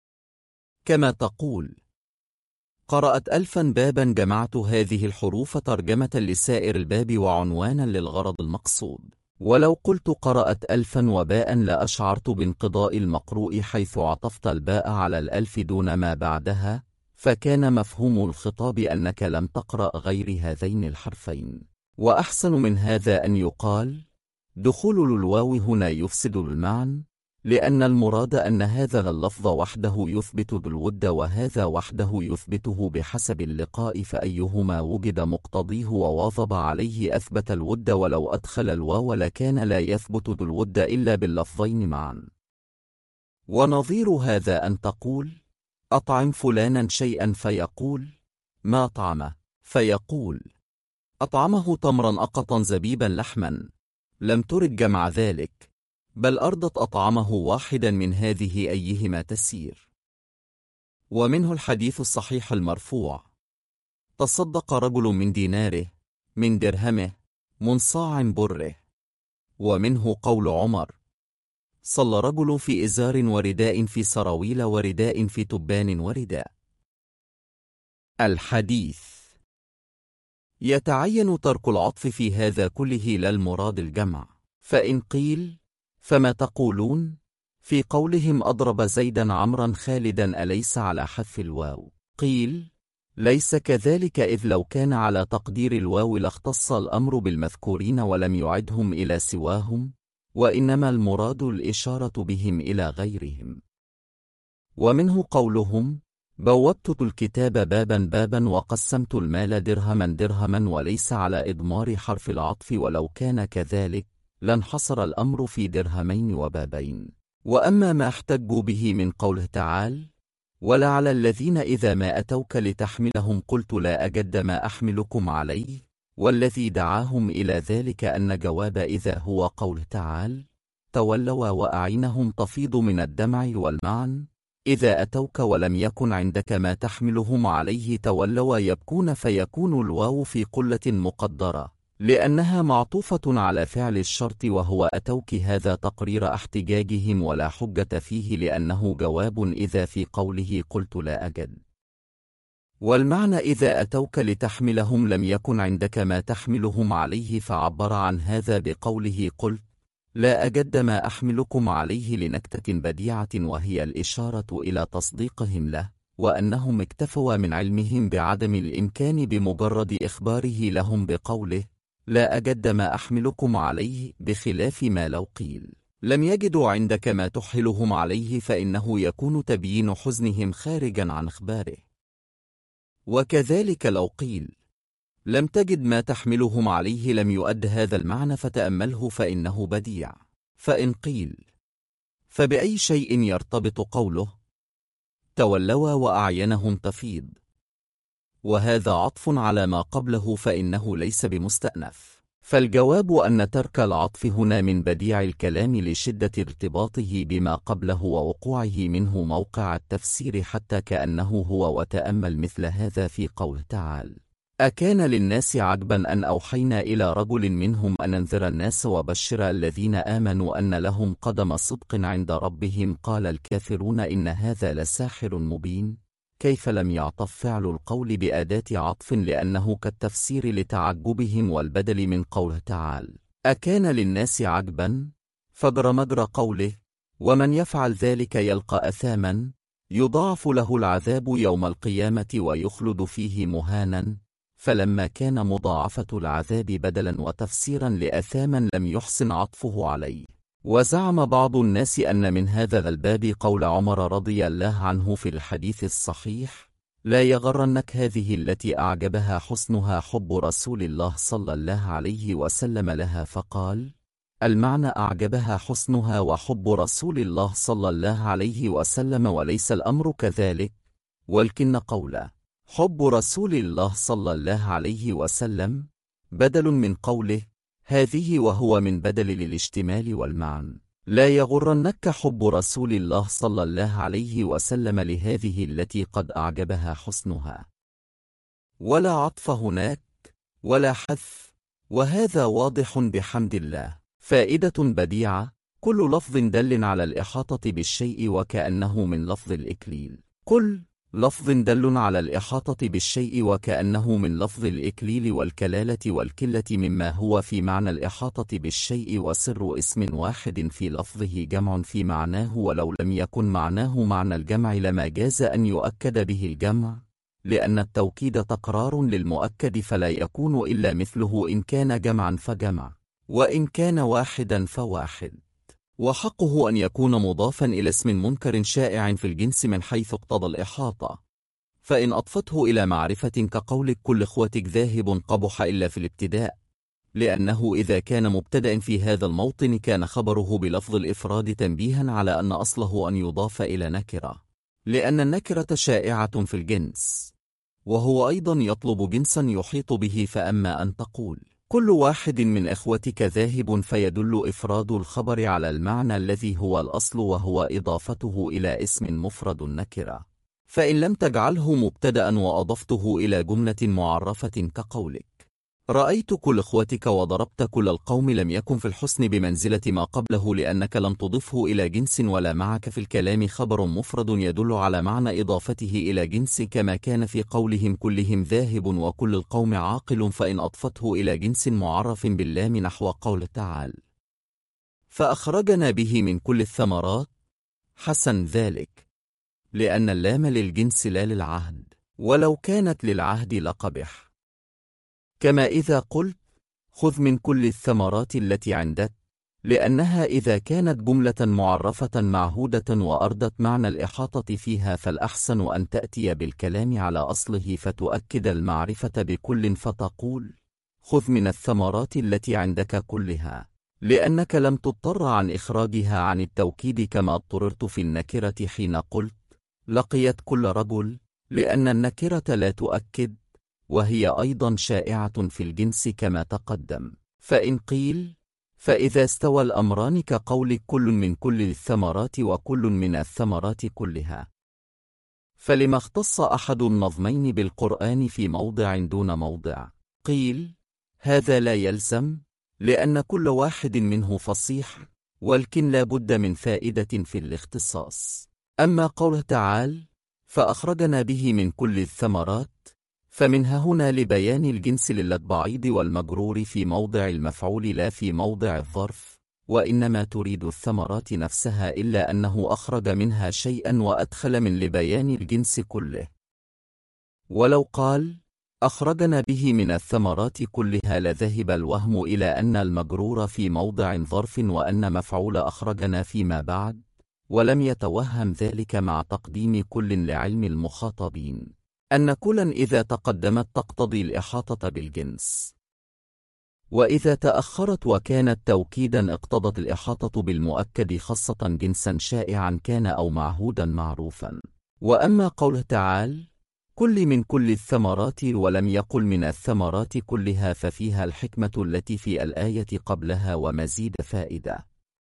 كما تقول: قرأت 1000 بابا، جمعت هذه الحروف ترجمة لسائر الباب وعنوانا للغرض المقصود. ولو قلت قرأت 1000 وباء لأشعرت بانقضاء المقروء، حيث عطفت الباء على 1000 دون ما بعدها، فكان مفهوم الخطاب أنك لم تقرأ غير هذين الحرفين. وأحسن من هذا أن يقال: دخول الواو هنا يفسد المعنى، لأن المراد أن هذا اللفظ وحده يثبت الود، وهذا وحده يثبته بحسب اللقاء، فأيهما وجد مقتضيه وواظب عليه أثبت الود، ولو أدخل الواو لكان لا يثبت الود إلا باللفظين معا. ونظير هذا أن تقول: أطعم فلانا شيئا، فيقول: ما طعمه، فيقول: أطعمه تمرا أقطا زبيبا لحما، لم ترد جمع ذلك، بل أرضت أطعمه واحدا من هذه أيهما تسير. ومنه الحديث الصحيح المرفوع: تصدق رجل من ديناره، من درهمه، من صاع بره. ومنه قول عمر: صلى رجل في إزار ورداء في سراويل ورداء في تبان ورداء. الحديث: يتعين ترك العطف في هذا كله لا المراد الجمع. فإن قيل: فما تقولون في قولهم أضرب زيدا عمرا خالدا أليس على حذف الواو؟ قيل: ليس كذلك، إذ لو كان على تقدير الواو لاختص الأمر بالمذكورين ولم يعدهم إلى سواهم، وإنما المراد الإشارة بهم إلى غيرهم. ومنه قولهم: بوبت الكتاب بابا بابا وقسمت المال درهما درهما، وليس على إضمار حرف العطف، ولو كان كذلك لانحصر الأمر في درهمين وبابين. وأما ما احتجوا به من قوله تعالى: ولعلى الذين إذا ما أتوك لتحملهم قلت لا أجد ما أحملكم عليه، والذي دعاهم إلى ذلك أن جواب إذا هو قوله تعالى: تولوا وأعينهم تفيض من الدمع والمعن، إذا أتوك ولم يكن عندك ما تحملهم عليه تولوا يبكون، فيكون الواو في قلة مقدرة لأنها معطوفة على فعل الشرط وهو أتوك، هذا تقرير احتجاجهم ولا حجة فيه، لأنه جواب إذا في قوله قلت لا أجد. والمعنى إذا أتوك لتحملهم لم يكن عندك ما تحملهم عليه، فعبر عن هذا بقوله قلت لا أجد ما أحملكم عليه لنكتة بديعة، وهي الإشارة إلى تصديقهم له، وأنهم اكتفوا من علمهم بعدم الإمكان بمجرد إخباره لهم بقوله لا أجد ما أحملكم عليه، بخلاف ما لو قيل لم يجدوا عندك ما تحملهم عليه، فإنه يكون تبيين حزنهم خارجا عن إخباره. وكذلك لو قيل لم تجد ما تحملهم عليه لم يؤد هذا المعنى، فتأمله فإنه بديع. فإن قيل فبأي شيء يرتبط قوله تولوا وأعينهم تفيض، وهذا عطف على ما قبله، فإنه ليس بمستأنف. فالجواب أن ترك العطف هنا من بديع الكلام لشدة ارتباطه بما قبله ووقوعه منه موقع التفسير، حتى كأنه هو. وتأمل مثل هذا في قوله تعالى: أكان للناس عجبا أن أوحينا إلى رجل منهم أن أنذر الناس وبشر الذين آمنوا أن لهم قدم صدق عند ربهم، قال الكافرون إن هذا لساحر مبين. كيف لم يعطف فعل القول بأداة عطف لأنه كالتفسير لتعجبهم والبدل من قوله تعالى أكان للناس عجبا، فجر مجرى قوله ومن يفعل ذلك يلقى أثاما يضاعف له العذاب يوم القيامة ويخلد فيه مهانا، فلما كان مضاعفة العذاب بدلا وتفسيرا لأثاما لم يحسن عطفه عليه. وزعم بعض الناس أن من هذا الباب قول عمر رضي الله عنه في الحديث الصحيح: لا يغرنك هذه التي أعجبها حسنها حب رسول الله صلى الله عليه وسلم لها، فقال: المعنى أعجبها حسنها وحب رسول الله صلى الله عليه وسلم، وليس الأمر كذلك، ولكن قول حب رسول الله صلى الله عليه وسلم بدل من قوله هذه، وهو من بدل للاشتمال والمعنى. لا يغرنك حب رسول الله صلى الله عليه وسلم لهذه التي قد أعجبها حسنها. ولا عطف هناك ولا حذف، وهذا واضح بحمد الله. فائدة بديعة: كل لفظ دل على الإحاطة بالشيء وكأنه من لفظ الإكليل. كل لفظ دل على الإحاطة بالشيء وكأنه من لفظ الإكليل والكلالة والكلة، مما هو في معنى الإحاطة بالشيء، وسر اسم واحد في لفظه جمع في معناه، ولو لم يكن معناه معنى الجمع لما جاز أن يؤكد به الجمع، لأن التوكيد تقرار للمؤكد، فلا يكون إلا مثله إن كان جمعا فجمع، وإن كان واحدا فواحد. وحقه أن يكون مضافا إلى اسم منكر شائع في الجنس من حيث اقتضى الإحاطة، فإن أضفته إلى معرفة كقولك كل إخوتك ذاهب قبح إلا في الابتداء، لأنه إذا كان مبتدأ في هذا الموطن كان خبره بلفظ الإفراد تنبيها على أن أصله أن يضاف إلى نكرة، لأن النكرة شائعة في الجنس، وهو أيضا يطلب جنسا يحيط به. فأما أن تقول كل واحد من إخوتك ذاهب، فيدل إفراد الخبر على المعنى الذي هو الأصل، وهو إضافته إلى اسم مفرد النكرة. فإن لم تجعله مبتدأ وأضفته إلى جملة معرفة كقولك رأيت كل إخوتك وضربت كل القوم لم يكن في الحسن بمنزلة ما قبله لأنك لم تضفه إلى جنس ولا معك في الكلام خبر مفرد يدل على معنى إضافته إلى جنس كما كان في قولهم كلهم ذاهب وكل القوم عاقل فإن أضفته إلى جنس معرف باللام نحو قول تعالى فأخرجنا به من كل الثمرات حسن ذلك لأن اللام للجنس لا للعهد ولو كانت للعهد لقبح كما إذا قلت خذ من كل الثمرات التي عندك لأنها إذا كانت جملة معرفة معهودة وأردت معنى الإحاطة فيها فالأحسن أن تأتي بالكلام على أصله فتؤكد المعرفة بكل فتقول خذ من الثمرات التي عندك كلها لأنك لم تضطر عن إخراجها عن التوكيد كما اضطررت في النكرة حين قلت لقيت كل رجل لأن النكرة لا تؤكد وهي أيضا شائعة في الجنس كما تقدم فإن قيل فإذا استوى الأمران كقول كل من كل الثمرات وكل من الثمرات كلها فلما اختص أحد النظمين بالقرآن في موضع دون موضع قيل هذا لا يلزم لأن كل واحد منه فصيح ولكن لا بد من فائدة في الاختصاص أما قوله تعالى فأخرجنا به من كل الثمرات فمنها هنا لبيان الجنس للبعيض والمجرور في موضع المفعول لا في موضع الظرف وإنما تريد الثمرات نفسها إلا أنه أخرج منها شيئا وأدخل من لبيان الجنس كله ولو قال أخرجنا به من الثمرات كلها لذهب الوهم إلى أن المجرور في موضع ظرف وأن مفعول أخرجنا فيما بعد ولم يتوهم ذلك مع تقديم كل لعلم المخاطبين أن كلا إذا تقدمت تقتضي الإحاطة بالجنس وإذا تأخرت وكانت توكيدا اقتضت الإحاطة بالمؤكد خاصة جنسا شائعا كان أو معهودا معروفا وأما قوله تعالى كل من كل الثمرات ولم يقل من الثمرات كلها ففيها الحكمة التي في الآية قبلها ومزيد فائدة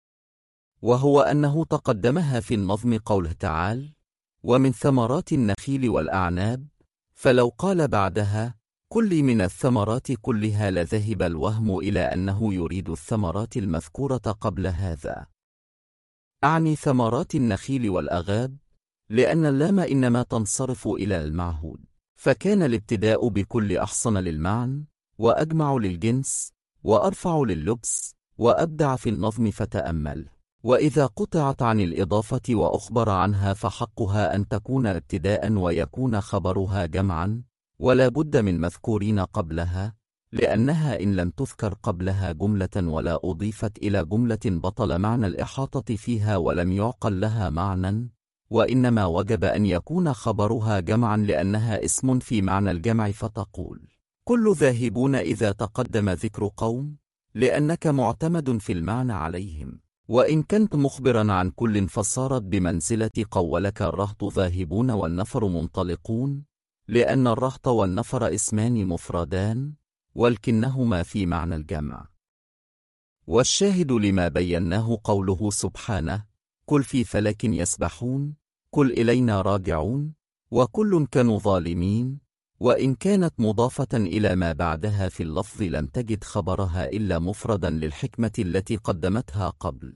وهو أنه تقدمها في النظم قوله تعالى ومن ثمرات النخيل والأعناب فلو قال بعدها كل من الثمرات كلها لذهب الوهم إلى أنه يريد الثمرات المذكورة قبل هذا أعني ثمرات النخيل والأغاب لأن اللام إنما تنصرف إلى المعهود فكان الابتداء بكل أحصن للمعنى وأجمع للجنس وأرفع لللبس وأبدع في النظم فتأمل وإذا قطعت عن الإضافة وأخبر عنها فحقها أن تكون ابتداء ويكون خبرها جمعا ولا بد من مذكورين قبلها لأنها إن لم تذكر قبلها جملة ولا أضيفت إلى جملة بطل معنى الإحاطة فيها ولم يعقل لها معنى وإنما وجب أن يكون خبرها جمعا لأنها اسم في معنى الجمع فتقول كل ذاهبون إذا تقدم ذكر قوم لأنك معتمد في المعنى عليهم وإن كنت مخبرا عن كل فصارت بمنزلة قولك الرهط ذاهبون والنفر منطلقون لأن الرهط والنفر اسمان مفردان ولكنهما في معنى الجمع والشاهد لما بيناه قوله سبحانه كل في فلك يسبحون كل إلينا راجعون وكل كانوا ظالمين وإن كانت مضافة إلى ما بعدها في اللفظ لم تجد خبرها إلا مفردا للحكمة التي قدمتها قبل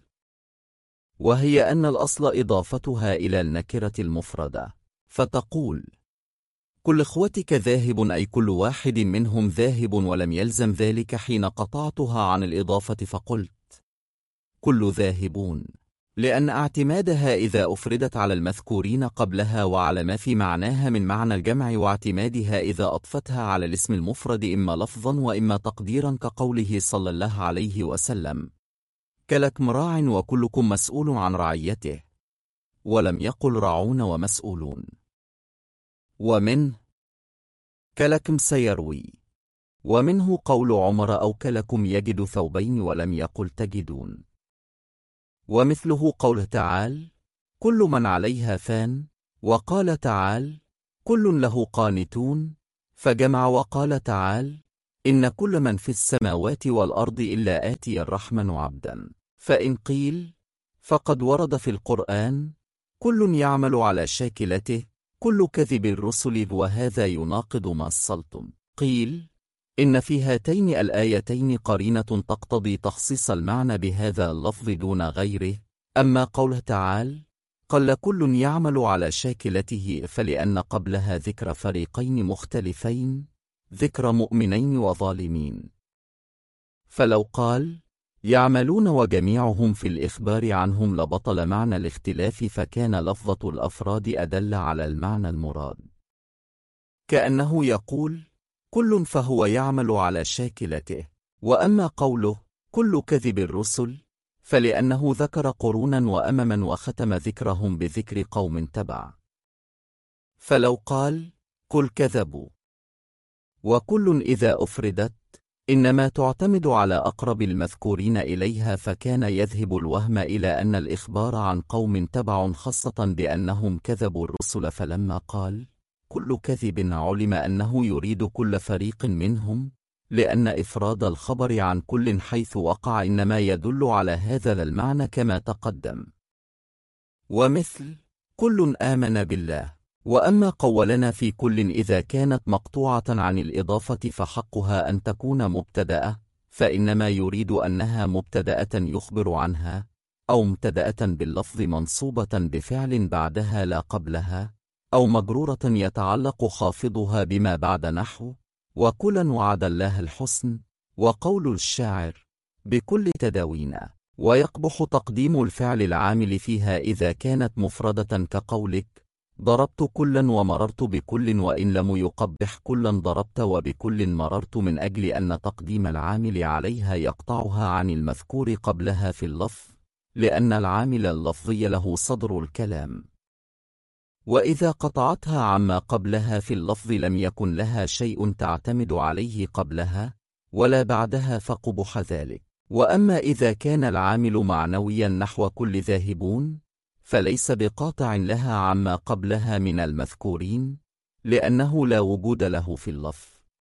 وهي أن الأصل إضافتها إلى النكرة المفردة فتقول كل إخوتك ذاهب أي كل واحد منهم ذاهب ولم يلزم ذلك حين قطعتها عن الإضافة فقلت كل ذاهبون لأن اعتمادها إذا أفردت على المذكورين قبلها وعلى ما في معناها من معنى الجمع واعتمادها إذا أضفتها على الاسم المفرد إما لفظا وإما تقديرا كقوله صلى الله عليه وسلم كلكم راع وكلكم مسؤول عن رعيته ولم يقل راعون ومسؤولون ومنه كلكم سيروي ومنه قول عمر أو كلكم يجد ثوبين ولم يقل تجدون ومثله قوله تعالى كل من عليها فان وقال تعالى كل له قانتون فجمع وقال تعالى إن كل من في السماوات والأرض إلا آتي الرحمن عبدا فإن قيل فقد ورد في القرآن كل يعمل على شاكلته كل كذب الرسل وهذا يناقض ما صلتم قيل إن في هاتين الآيتين قرينة تقتضي تخصيص المعنى بهذا اللفظ دون غيره. أما قوله تعالى قل كل يعمل على شاكلته، فلأن قبلها ذكر فريقين مختلفين، ذكر مؤمنين وظالمين. فلو قال يعملون وجميعهم في الإخبار عنهم لبطل معنى الاختلاف، فكان لفظة الأفراد أدل على المعنى المراد، كأنه يقول كل فهو يعمل على شاكلته. وأما قوله كل كذب الرسل، فلأنه ذكر قرونا وأمما وختم ذكرهم بذكر قوم تبع. فلو قال كل كذبوا وكل إذا أفردت إنما تعتمد على أقرب المذكورين إليها، فكان يذهب الوهم إلى أن الإخبار عن قوم تبع خاصة بأنهم كذبوا الرسل. فلما قال كل كذب علم أنه يريد كل فريق منهم، لأن إفراد الخبر عن كل حيث وقع إنما يدل على هذا المعنى كما تقدم. ومثل كل آمن بالله. وأما قولنا في كل إذا كانت مقطوعة عن الإضافة فحقها أن تكون مبتدأة، فإنما يريد أنها مبتدأة يخبر عنها، أو مبتدأة باللفظ منصوبة بفعل بعدها لا قبلها، أو مجرورة يتعلق خافضها بما بعد نحو وكلا وعد الله الحسن، وقول الشاعر بكل تداوينا. ويقبح تقديم الفعل العامل فيها إذا كانت مفردة كقولك ضربت كلا ومررت بكل، وإن لم يقبح كلا ضربت وبكل مررت، من أجل أن تقديم العامل عليها يقطعها عن المذكور قبلها في اللفظ، لأن العامل اللفظي له صدر الكلام. وإذا قطعتها عما قبلها في اللفظ لم يكن لها شيء تعتمد عليه قبلها ولا بعدها، فقبح ذلك. وأما إذا كان العامل معنويا نحو كل ذاهبون، فليس بقاطع لها عما قبلها من المذكورين، لأنه لا وجود له في اللفظ.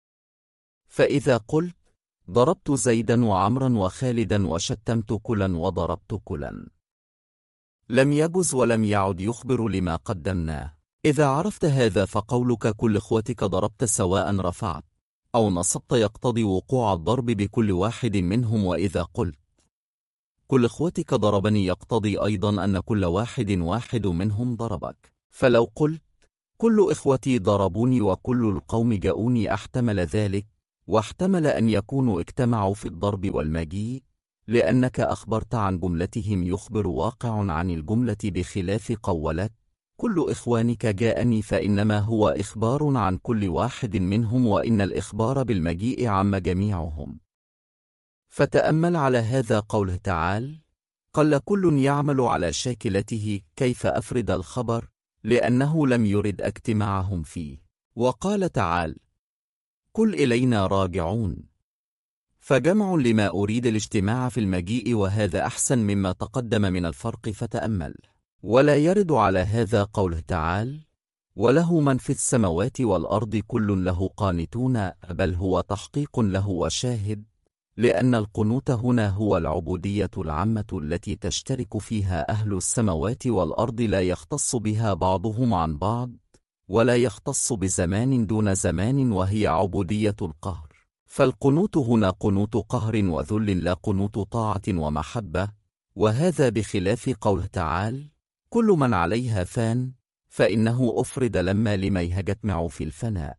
فإذا قلت ضربت زيدا وعمرا وخالدا وشتمت كلا وضربت كلا، لم يجز ولم يعد يخبر لما قدمناه. إذا عرفت هذا فقولك كل إخوتك ضربت سواء رفعت أو نصبت يقتضي وقوع الضرب بكل واحد منهم. وإذا قلت كل إخوتك ضربني يقتضي أيضا أن كل واحد منهم ضربك. فلو قلت كل إخوتي ضربوني وكل القوم جاءوني احتمل ذلك، واحتمل أن يكونوا اجتمعوا في الضرب والمجيء، لأنك أخبرت عن جملتهم يخبر واقع عن الجملة، بخلاف قولك كل إخوانك جاءني، فإنما هو إخبار عن كل واحد منهم، وإن الإخبار بالمجيء عم جميعهم. فتأمل على هذا قوله تعالى قل كل يعمل على شاكلته، كيف أفرد الخبر لأنه لم يرد اجتماعهم فيه. وقال تعالى كل إلينا راجعون، فجمع لما أريد الاجتماع في المجيء، وهذا أحسن مما تقدم من الفرق. فتأمل. ولا يرد على هذا قوله تعالى وله من في السماوات والأرض كل له قانتون، بل هو تحقيق له وشاهد، لأن القنوت هنا هو العبودية العامة التي تشترك فيها أهل السماوات والأرض، لا يختص بها بعضهم عن بعض، ولا يختص بزمان دون زمان، وهي عبودية القهر. فالقنوت هنا قنوت قهر وذل، لا قنوت طاعة ومحبة، وهذا بخلاف قوله تعالى كل من عليها فان، فإنه أفرد لما لما يجتمع في الفناء.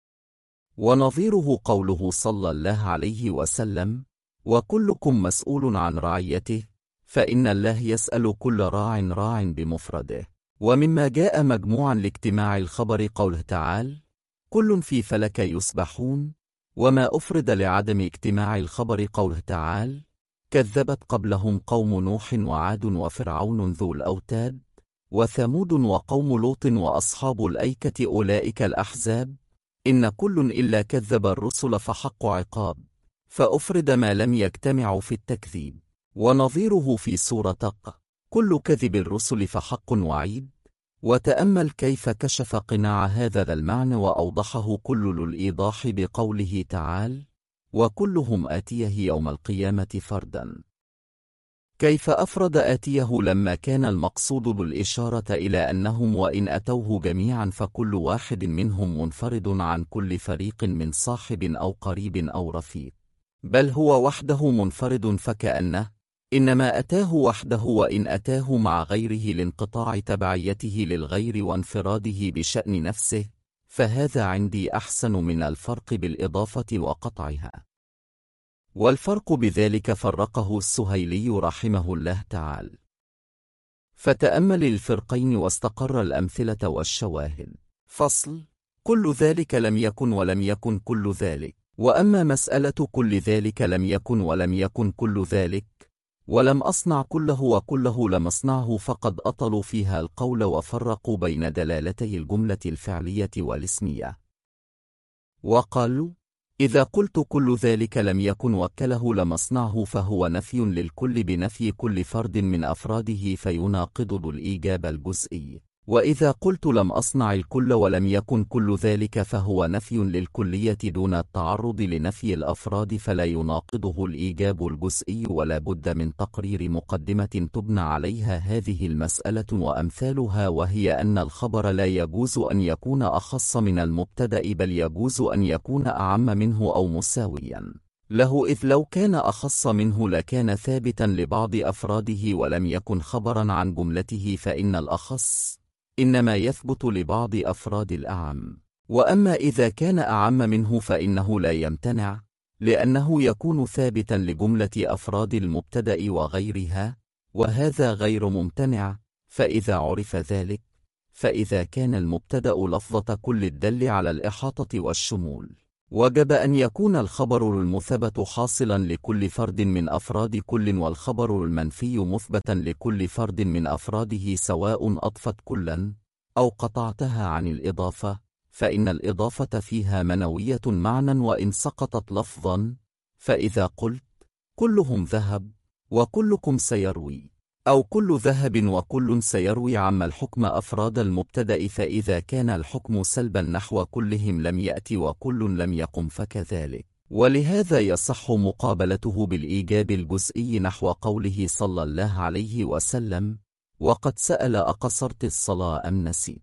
ونظيره قوله صلى الله عليه وسلم وكلكم مسؤول عن رعيته، فإن الله يسأل كل راع بمفرده. ومما جاء مجموعا لاجتماع الخبر قوله تعالى كل في فلك يسبحون، وما أفرد لعدم اجتماع الخبر قوله تعالى كذبت قبلهم قوم نوح وعاد وفرعون ذو الأوتاد وثمود وقوم لوط وأصحاب الأيكة أولئك الأحزاب، إن كل إلا كذب الرسل فحق عقاب، فأفرد ما لم يجتمع في التكذيب. ونظيره في سورة كل كذب الرسل فحق وعيد. وتأمل كيف كشف قناع هذا المعنى وأوضحه كل الإيضاح بقوله تعالى وكلهم آتيه يوم القيامة فردا. كيف أفرد آتيه لما كان المقصود بالإشارة إلى أنهم وإن أتوه جميعا فكل واحد منهم منفرد عن كل فريق من صاحب أو قريب أو رفيق، بل هو وحده منفرد، فكأنه إنما أتاه وحده، وإن أتاه مع غيره لانقطاع تبعيته للغير وانفراده بشأن نفسه، فهذا عندي أحسن من الفرق بالإضافة وقطعها. والفرق بذلك فرقه السهيلي رحمه الله تعالى. فتأمل الفرقين واستقر الأمثلة والشواهد. فصل. كل ذلك لم يكن ولم يكن كل ذلك. وأما مسألة كل ذلك لم يكن ولم يكن كل ذلك ولم أصنع كله وكله لم أصنعه، فقد أطلوا فيها القول وفرقوا بين دلالتي الجملة الفعلية والاسمية، وقالوا: إذا قلت كل ذلك لم يكن وكله لم أصنعه فهو نفي للكل بنفي كل فرد من أفراده فيناقض الإيجاب الجزئي، وإذا قلت لم أصنع الكل ولم يكن كل ذلك فهو نفي للكلية دون التعرض لنفي الأفراد فلا يناقضه الإيجاب الجزئي، ولا بد من تقرير مقدمة تبنى عليها هذه المسألة وأمثالها، وهي أن الخبر لا يجوز أن يكون أخص من المبتدأ، بل يجوز أن يكون أعم منه أو مساويا له، إذ لو كان أخص منه لكان ثابتا لبعض أفراده ولم يكن خبرا عن جملته، فإن الأخص إنما يثبت لبعض أفراد الأعم، وأما إذا كان أعم منه فإنه لا يمتنع، لأنه يكون ثابتا لجملة أفراد المبتدأ وغيرها، وهذا غير ممتنع. فإذا عرف ذلك، فإذا كان المبتدأ لفظة كل الدل على الإحاطة والشمول، وجب أن يكون الخبر المثبت حاصلا لكل فرد من أفراد كل، والخبر المنفي مثبتا لكل فرد من أفراده، سواء أضفت كلا أو قطعتها عن الإضافة، فإن الإضافة فيها منوية معنى وإن سقطت لفظا. فإذا قلت كلهم ذهب وكلكم سيروي، أو كل ذهب وكل سيروي، عم الحكم أفراد المبتدأ، فإذا كان الحكم سلبا نحو كلهم لم يأتي وكل لم يقم فكذلك، ولهذا يصح مقابلته بالإيجاب الجزئي نحو قوله صلى الله عليه وسلم: وقد سأل أقصرت الصلاة أم نسيت؟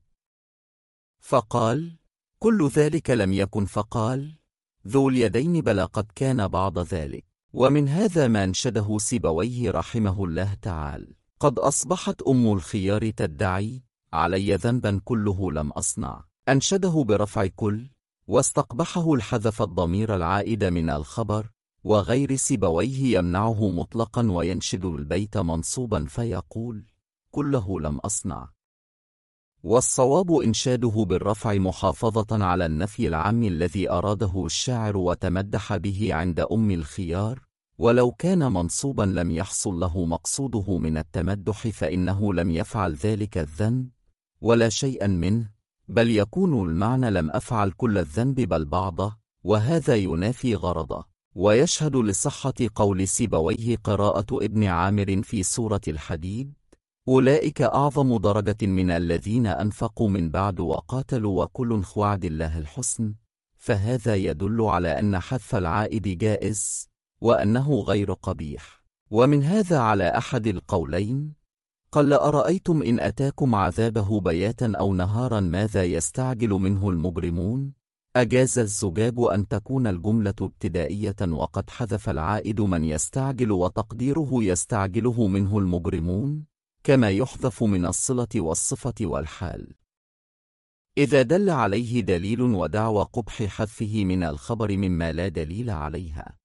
فقال: كل ذلك لم يكن، فقال: ذو اليدين بلى قد كان بعض ذلك. ومن هذا ما انشده سيبويه رحمه الله تعالى: قد أصبحت أم الخيار تدعي علي ذنبا كله لم أصنع، أنشده برفع كل، واستقبحه الحذف الضمير العائد من الخبر، وغير سيبويه يمنعه مطلقا وينشد البيت منصوبا فيقول: كله لم أصنع. والصواب إنشاده بالرفع محافظة على النفي العام الذي أراده الشاعر وتمدح به عند أم الخيار، ولو كان منصوبا لم يحصل له مقصوده من التمدح، فإنه لم يفعل ذلك الذنب ولا شيئا منه، بل يكون المعنى لم أفعل كل الذنب بل بعضه، وهذا ينافي غرضه. ويشهد لصحة قول سيبويه قراءة ابن عامر في سورة الحديد: أولئك أعظم درجة من الذين أنفقوا من بعد وقاتلوا وكل وعد الله الحسن، فهذا يدل على أن حذف العائد جائز وأنه غير قبيح. ومن هذا على أحد القولين: قل أرأيتم إن أتاكم عذابه بياتا أو نهارا ماذا يستعجل منه المجرمون؟ أجاز الزجاج أن تكون الجملة ابتدائية وقد حذف العائد من يستعجل، وتقديره يستعجله منه المجرمون، كما يحذف من الصلة والصفة والحال إذا دل عليه دليل، ودعوى قبح حذفه من الخبر مما لا دليل عليها.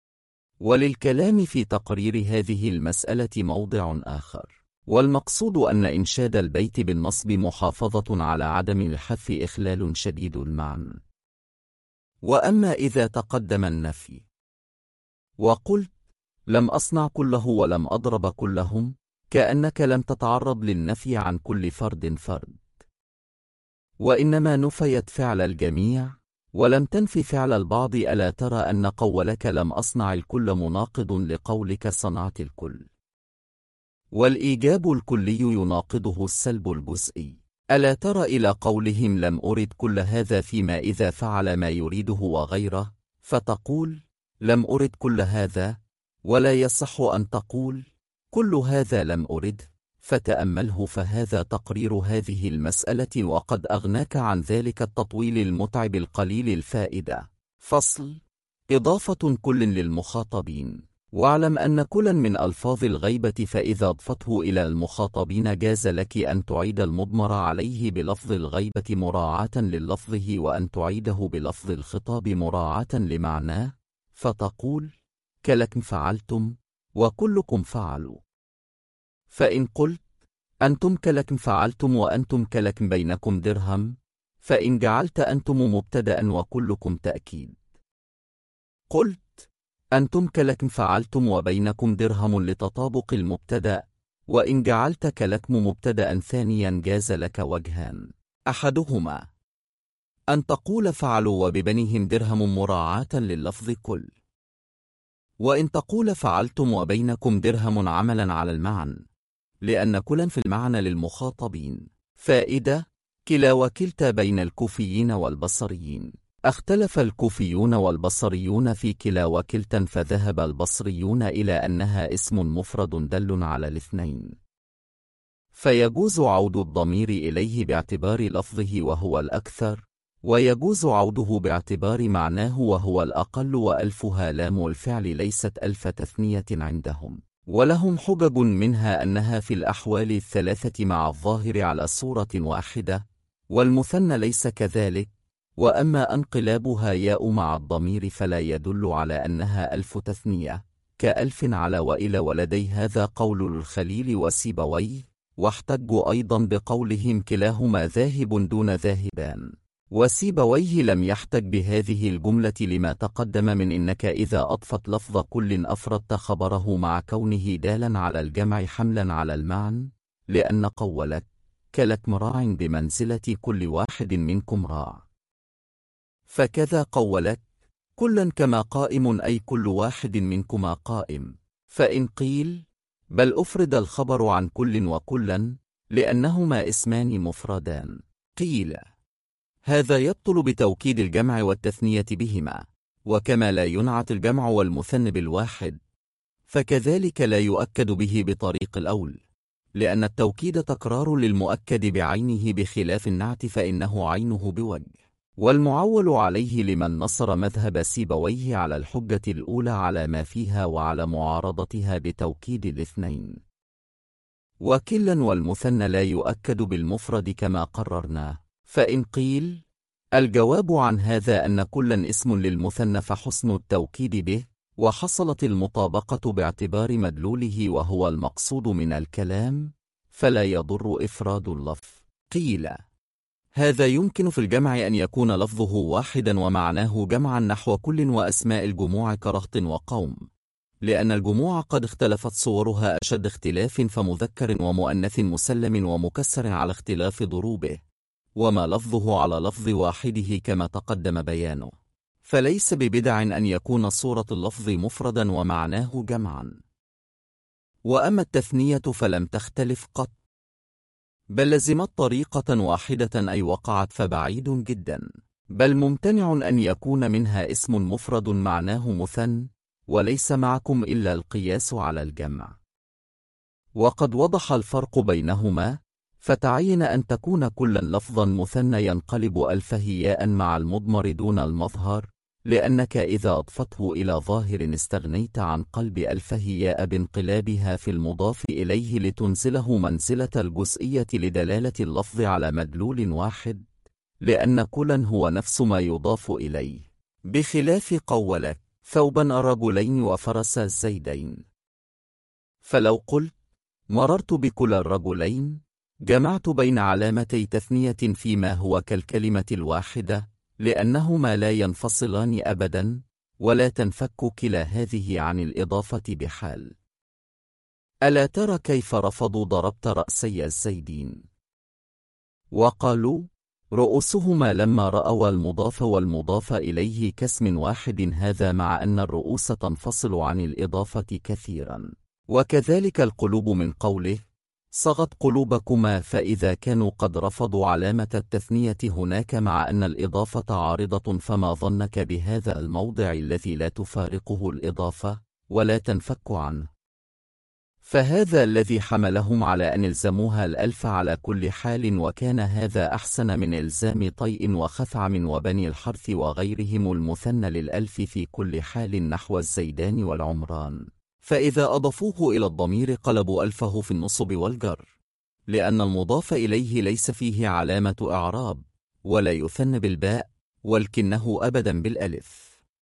وللكلام في تقرير هذه المسألة موضع آخر، والمقصود أن إنشاد البيت بالنصب محافظة على عدم الحذف إخلال شديد المعنى. وأما إذا تقدم النفي وقلت لم أصنع كله ولم أضرب كلهم، كأنك لم تتعرض للنفي عن كل فرد فرد، وإنما نفيت فعل الجميع ولم تنفي فعل البعض. ألا ترى أن قولك لم أصنع الكل مناقض لقولك صنعت الكل؟ والإيجاب الكلي يناقضه السلب الجزئي. ألا ترى إلى قولهم لم أرد كل هذا فيما إذا فعل ما يريده وغيره، فتقول لم أرد كل هذا، ولا يصح أن تقول كل هذا لم أرد، فتأمله، فهذا تقرير هذه المسألة، وقد أغناك عن ذلك التطويل المتعب القليل الفائدة. فصل: إضافة كل للمخاطبين. واعلم أن كلا من ألفاظ الغيبة فإذا أضفته إلى المخاطبين جاز لك أن تعيد المضمر عليه بلفظ الغيبة مراعاة للفظه، وأن تعيده بلفظ الخطاب مراعاة لمعناه، فتقول: كلكم فعلتم، وكلكم فعلوا. فإن قلت: أنتم كلكم فعلتم وأنتم كلكم بينكم درهم، فإن جعلت أنتم مبتدأ وكلكم تأكيد، قلت: أنتم كلكم فعلتم وبينكم درهم لتطابق المبتدأ، وإن جعلت كلكم مبتدأ ثانيا جاز لك وجهان: أحدهما أن تقول فعلوا وببنيهم درهم مراعاة لللفظ كل، وإن تقول فعلتم وبينكم درهم عملا على المعنى، لأن كلا في المعنى للمخاطبين. فائدة: كلا وكلتا بين الكوفيين والبصريين. اختلف الكوفيون والبصريون في كلا وكلتا، فذهب البصريون إلى أنها اسم مفرد دل على الاثنين، فيجوز عود الضمير إليه باعتبار لفظه وهو الأكثر، ويجوز عوده باعتبار معناه وهو الأقل، وألفها لام الفعل ليست ألف تثنية عندهم، ولهم حجج منها أنها في الأحوال الثلاثة مع الظاهر على صورة واحدة، والمثنى ليس كذلك. وأما انقلابها ياء مع الضمير فلا يدل على أنها ألف تثنية كألف على وإلى، ولدي هذا قول الخليل وسيبويه، واحتجوا أيضا بقولهم كلاهما ذاهب دون ذاهبان. وسيبويه لم يحتج بهذه الجملة لما تقدم من إنك إذا أضفت لفظ كل أفردت خبره مع كونه دالا على الجمع حملا على المعنى، لأن قولك كلكم راع بمنزلة كل واحد منكم راع، فكذا قولك كلا كما قائم أي كل واحد منكما قائم. فإن قيل بل أفرد الخبر عن كل وكلا لأنهما اسمان مفردان، قيل هذا يبطل بتوكيد الجمع والتثنية بهما، وكما لا ينعت الجمع والمثنى بالواحد، فكذلك لا يؤكد به بطريق الأول، لأن التوكيد تكرار للمؤكد بعينه بخلاف النعت فإنه عينه بوجه. والمعول عليه لمن نصر مذهب سيبويه على الحجة الأولى على ما فيها وعلى معارضتها بتوكيد الاثنين. وكلا والمثنى لا يؤكد بالمفرد كما قررنا. فإن قيل الجواب عن هذا أن كلا اسم للمثنى فحسن التوكيد به، وحصلت المطابقة باعتبار مدلوله وهو المقصود من الكلام، فلا يضر إفراد اللفظ. قيل هذا يمكن في الجمع أن يكون لفظه واحدا ومعناه جمعا نحو كل وأسماء الجموع كرهط وقوم، لأن الجموع قد اختلفت صورها أشد اختلاف، فمذكر ومؤنث مسلم ومكسر على اختلاف ضروبه، وما لفظه على لفظ واحده كما تقدم بيانه، فليس ببدع أن يكون صورة اللفظ مفردا ومعناه جمعا. وأما التثنية فلم تختلف قط، بل لزمت طريقة واحدة أي وقعت، فبعيد جدا، بل ممتنع أن يكون منها اسم مفرد معناه مثنى، وليس معكم إلا القياس على الجمع. وقد وضح الفرق بينهما، فتعين أن تكون كل لفظا مثنى ينقلب ألفه ياء مع المضمر دون المظهر، لأنك إذا أضفته إلى ظاهر استغنيت عن قلب ألفه ياء بانقلابها في المضاف إليه لتنزله منزلة الجزئية لدلالة اللفظ على مدلول واحد، لأن كلا هو نفس ما يضاف إليه، بخلاف قولك ثوبا الرجلين وفرس الزيدين. فلو قلت مررت بكل الرجلين جمعت بين علامتي تثنية فيما هو كالكلمة الواحدة، لأنهما لا ينفصلان أبدا، ولا تنفك كلا هذه عن الإضافة بحال. ألا ترى كيف رفضوا ضربت رأسي الزيدين؟ وقالوا رؤوسهما لما رأوا المضاف والمضاف إليه كاسم واحد، هذا مع أن الرؤوس تنفصل عن الإضافة كثيرا. وكذلك القلوب من قوله صغت قلوبكما، فإذا كانوا قد رفضوا علامة التثنية هناك مع أن الإضافة عارضة، فما ظنك بهذا الموضع الذي لا تفارقه الإضافة ولا تنفك عنه؟ فهذا الذي حملهم على أن يلزموها الألف على كل حال، وكان هذا أحسن من إلزام طيء وخثعم وبني الحرث وغيرهم المثنى للألف في كل حال نحو الزيدان والعمران. فإذا أضفوه إلى الضمير قلبوا ألفه في النصب والجر، لأن المضاف إليه ليس فيه علامة إعراب، ولا يثنى بالباء، ولكنه أبدا بالألف.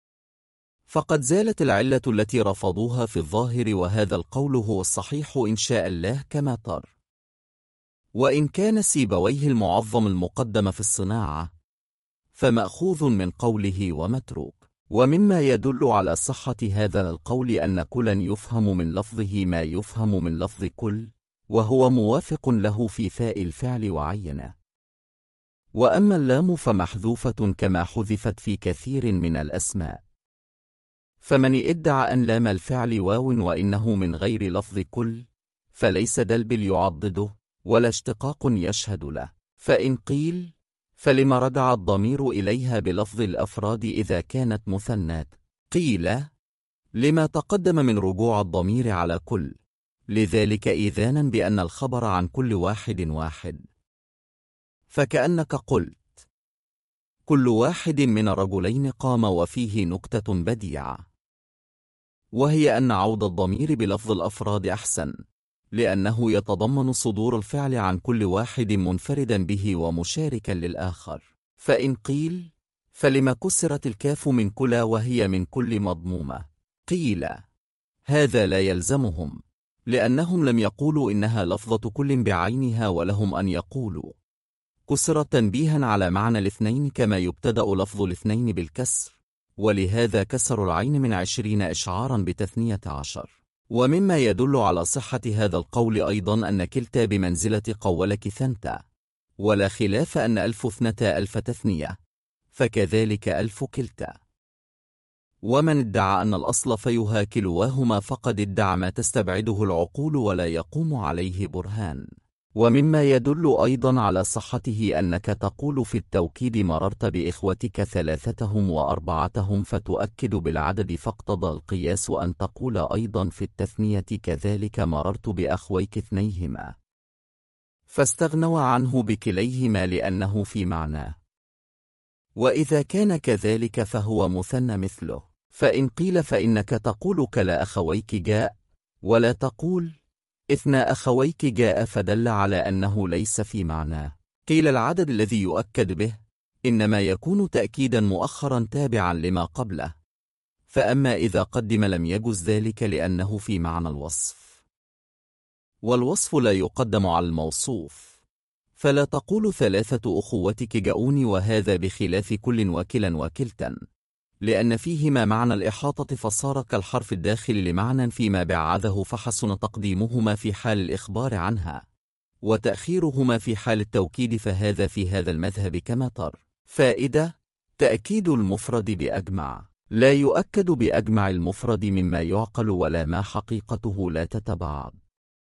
فقد زالت العلة التي رفضوها في الظاهر، وهذا القول هو الصحيح إن شاء الله كما تر. وإن كان سيبويه المعظم المقدم في الصناعة فمأخوذ من قوله ومتروك. ومما يدل على صحة هذا القول أن كلا يفهم من لفظه ما يفهم من لفظ كل، وهو موافق له في فاء الفعل وعينه. وأما اللام فمحذوفة كما حذفت في كثير من الأسماء. فمن ادعى أن لام الفعل واو وإنه من غير لفظ كل فليس دلب يعضده ولا اشتقاق يشهد له. فإن قيل فلما رجع الضمير إليها بلفظ الأفراد إذا كانت مثنات؟ قيل لما تقدم من رجوع الضمير على كل، لذلك إذانا بأن الخبر عن كل واحد واحد. فكأنك قلت كل واحد من الرجلين قام، وفيه نكتة بديعة، وهي أن عود الضمير بلفظ الأفراد أحسن، لأنه يتضمن صدور الفعل عن كل واحد منفردا به ومشاركا للآخر. فإن قيل فلما كسرت الكاف من كلا وهي من كل مضمومة؟ قيل هذا لا يلزمهم، لأنهم لم يقولوا إنها لفظة كل بعينها، ولهم أن يقولوا كسرت تنبيها على معنى الاثنين، كما يبتدأ لفظ الاثنين بالكسر، ولهذا كسر العين من 20 إشعارا بتثنية 10. ومما يدل على صحة هذا القول أيضا أن كلتا بمنزلة قولك ثنتا، ولا خلاف أن ألف اثنتا ألف تثنية، فكذلك ألف كلتا. ومن ادعى أن الأصل فيهاكل واهما فقد ادعى ما تستبعده العقول ولا يقوم عليه برهان. ومما يدل أيضا على صحته أنك تقول في التوكيد مررت بإخوتك ثلاثتهم وأربعتهم فتؤكد بالعدد، فاقتضى القياس أن تقول أيضا في التثنية كذلك مررت بأخويك اثنيهما، فاستغنوا عنه بكليهما لأنه في معناه. وإذا كان كذلك فهو مثنى مثله. فإن قيل فإنك تقول كلا أخويك جاء، ولا تقول اثنى أخويك جاء، فدل على أنه ليس في معناه. قيل العدد الذي يؤكد به إنما يكون تأكيدا مؤخرا تابعا لما قبله، فأما إذا قدم لم يجز ذلك لأنه في معنى الوصف، والوصف لا يقدم على الموصوف. فلا تقول ثلاثة أخوتك جاءوني، وهذا بخلاف كل وكلا وكلتا، لأن فيهما معنى الإحاطة، فصار كالحرف الداخل لمعنى فيما بعده، فحسن تقديمهما في حال الإخبار عنها وتأخيرهما في حال التوكيد، فهذا في هذا المذهب كما تر. فائدة: تأكيد المفرد بأجمع لا يؤكد بأجمع المفرد مما يعقل ولا ما حقيقته لا تتباعد،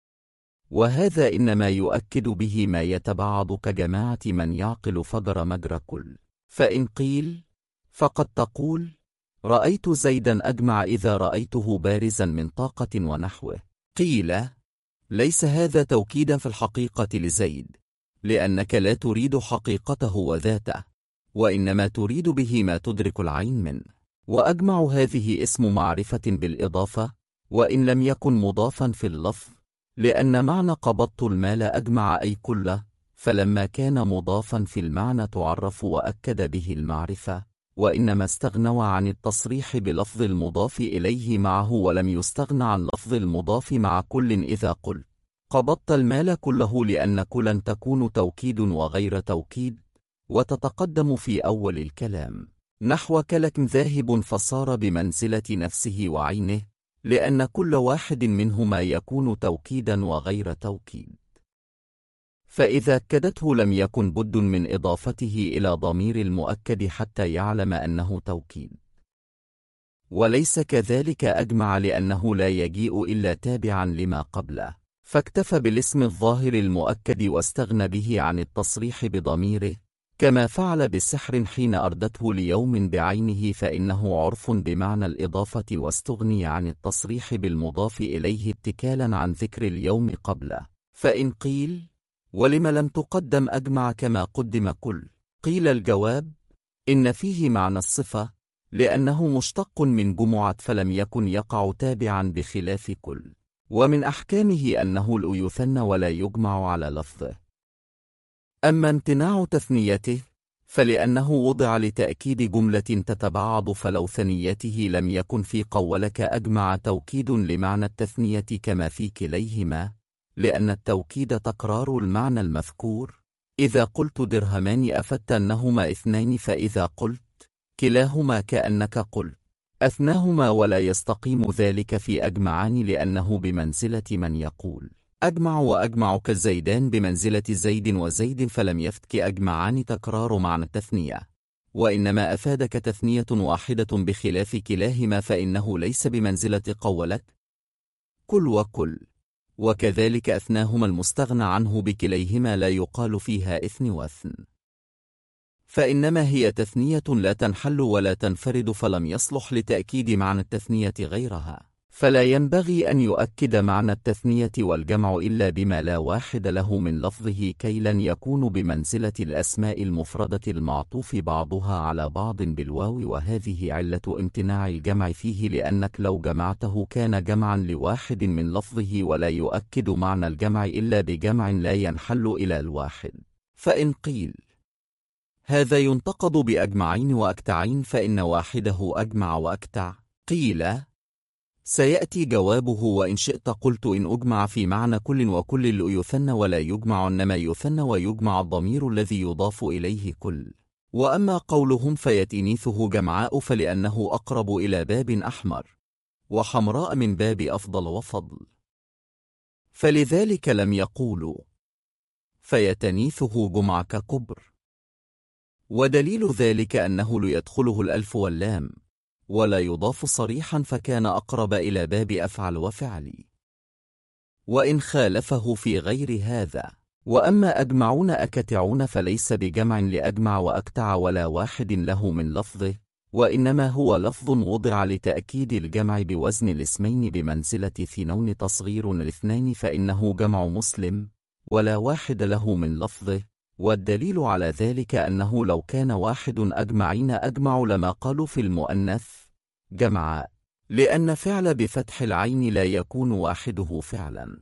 وهذا إنما يؤكد به ما يتباعد كجماعة من يعقل فجر مجرى كل. فإن قيل فقد تقول رأيت زيدا أجمع إذا رأيته بارزا من طاقة ونحوه. قيل ليس هذا توكيدا في الحقيقة لزيد، لأنك لا تريد حقيقته وذاته، وإنما تريد به ما تدرك العين منه. وأجمع هذه اسم معرفة بالإضافة وإن لم يكن مضافا في اللفظ، لأن معنى قبضت المال أجمع أي كله، فلما كان مضافا في المعنى تعرف وأكد به المعرفة، وإنما استغنوا عن التصريح بلفظ المضاف إليه معه، ولم يستغن عن لفظ المضاف مع كل. إذا قلت قبضت المال كله، لأن كلا تكون توكيد وغير توكيد، وتتقدم في أول الكلام، نحو كلك ذاهب، فصار بمنزلة نفسه وعينه، لأن كل واحد منهما يكون توكيدا وغير توكيد. فإذا أكدته لم يكن بد من إضافته إلى ضمير المؤكد حتى يعلم أنه توكيد. وليس كذلك أجمع، لأنه لا يجيء إلا تابعا لما قبله، فاكتفى بالاسم الظاهر المؤكد واستغنى به عن التصريح بضميره، كما فعل بالسحر حين أردته ليوم بعينه، فإنه عرف بمعنى الإضافة، واستغني عن التصريح بالمضاف إليه اتكالا عن ذكر اليوم قبله. فإن قيل: ولم لم تقدم أجمع كما قدم كل؟ قيل الجواب: إن فيه معنى الصفة، لأنه مشتق من جمعت فلم يكن يقع تابعا بخلاف كل. ومن أحكامه أنه لا يثنى ولا يجمع على لفظه. أما امتناع تثنيته فلأنه وضع لتأكيد جملة تتبعض، فلو ثنيته لم يكن في قولك أجمع توكيد لمعنى التثنية كما في كليهما، لأن التوكيد تكرار المعنى المذكور. إذا قلت درهمان أفدت أنهما اثنين، فإذا قلت كلاهما كأنك قلت أثناهما، ولا يستقيم ذلك في أجمعان، لأنه بمنزلة من يقول أجمع وأجمع كالزيدان بمنزلة زيد وزيد، فلم يفتك أجمعان تكرار معنى التثنية، وإنما أفادك تثنية واحدة بخلاف كلاهما، فإنه ليس بمنزلة قولك كل وكل. وكذلك أثناهما المستغنى عنه بكليهما لا يقال فيها إثن وأثن، فإنما هي تثنية لا تنحل ولا تنفرد، فلم يصلح لتأكيد معنى التثنية غيرها. فلا ينبغي أن يؤكد معنى التثنية والجمع إلا بما لا واحد له من لفظه، كي لن يكون بمنزلة الأسماء المفردة المعطوف بعضها على بعض بالواو، وهذه علة امتناع الجمع فيه، لأنك لو جمعته كان جمعا لواحد من لفظه، ولا يؤكد معنى الجمع إلا بجمع لا ينحل إلى الواحد. فإن قيل: هذا ينتقض بأجمعين وأكتعين، فإن واحده أجمع وأكتع، قيل: سيأتي جوابه. وإن شئت قلت: إن أجمع في معنى كل وكل لا يثنى ولا يجمع، إنما يثنى ويجمع الضمير الذي يضاف إليه كل. وأما قولهم فيتنيثه جمعاء، فلأنه أقرب إلى باب أحمر، وحمراء من باب أفضل وفضل، فلذلك لم يقولوا فيتنيثه جمع ككبر. ودليل ذلك أنه ليدخله الألف واللام ولا يضاف صريحا، فكان أقرب إلى باب أفعل وفعل. وإن خالفه في غير هذا: وأما أجمعون أكتعون فليس بجمع لأجمع وأكتع ولا واحد له من لفظه، وإنما هو لفظ وضع لتأكيد الجمع بوزن الاسمين بمنزلة ثنون تصغير الاثنين، فإنه جمع مسلم ولا واحد له من لفظه. والدليل على ذلك أنه لو كان واحد أجمعين أجمع لما قالوا في المؤنث جمعاء، لأن فعل بفتح العين لا يكون واحده فعلا.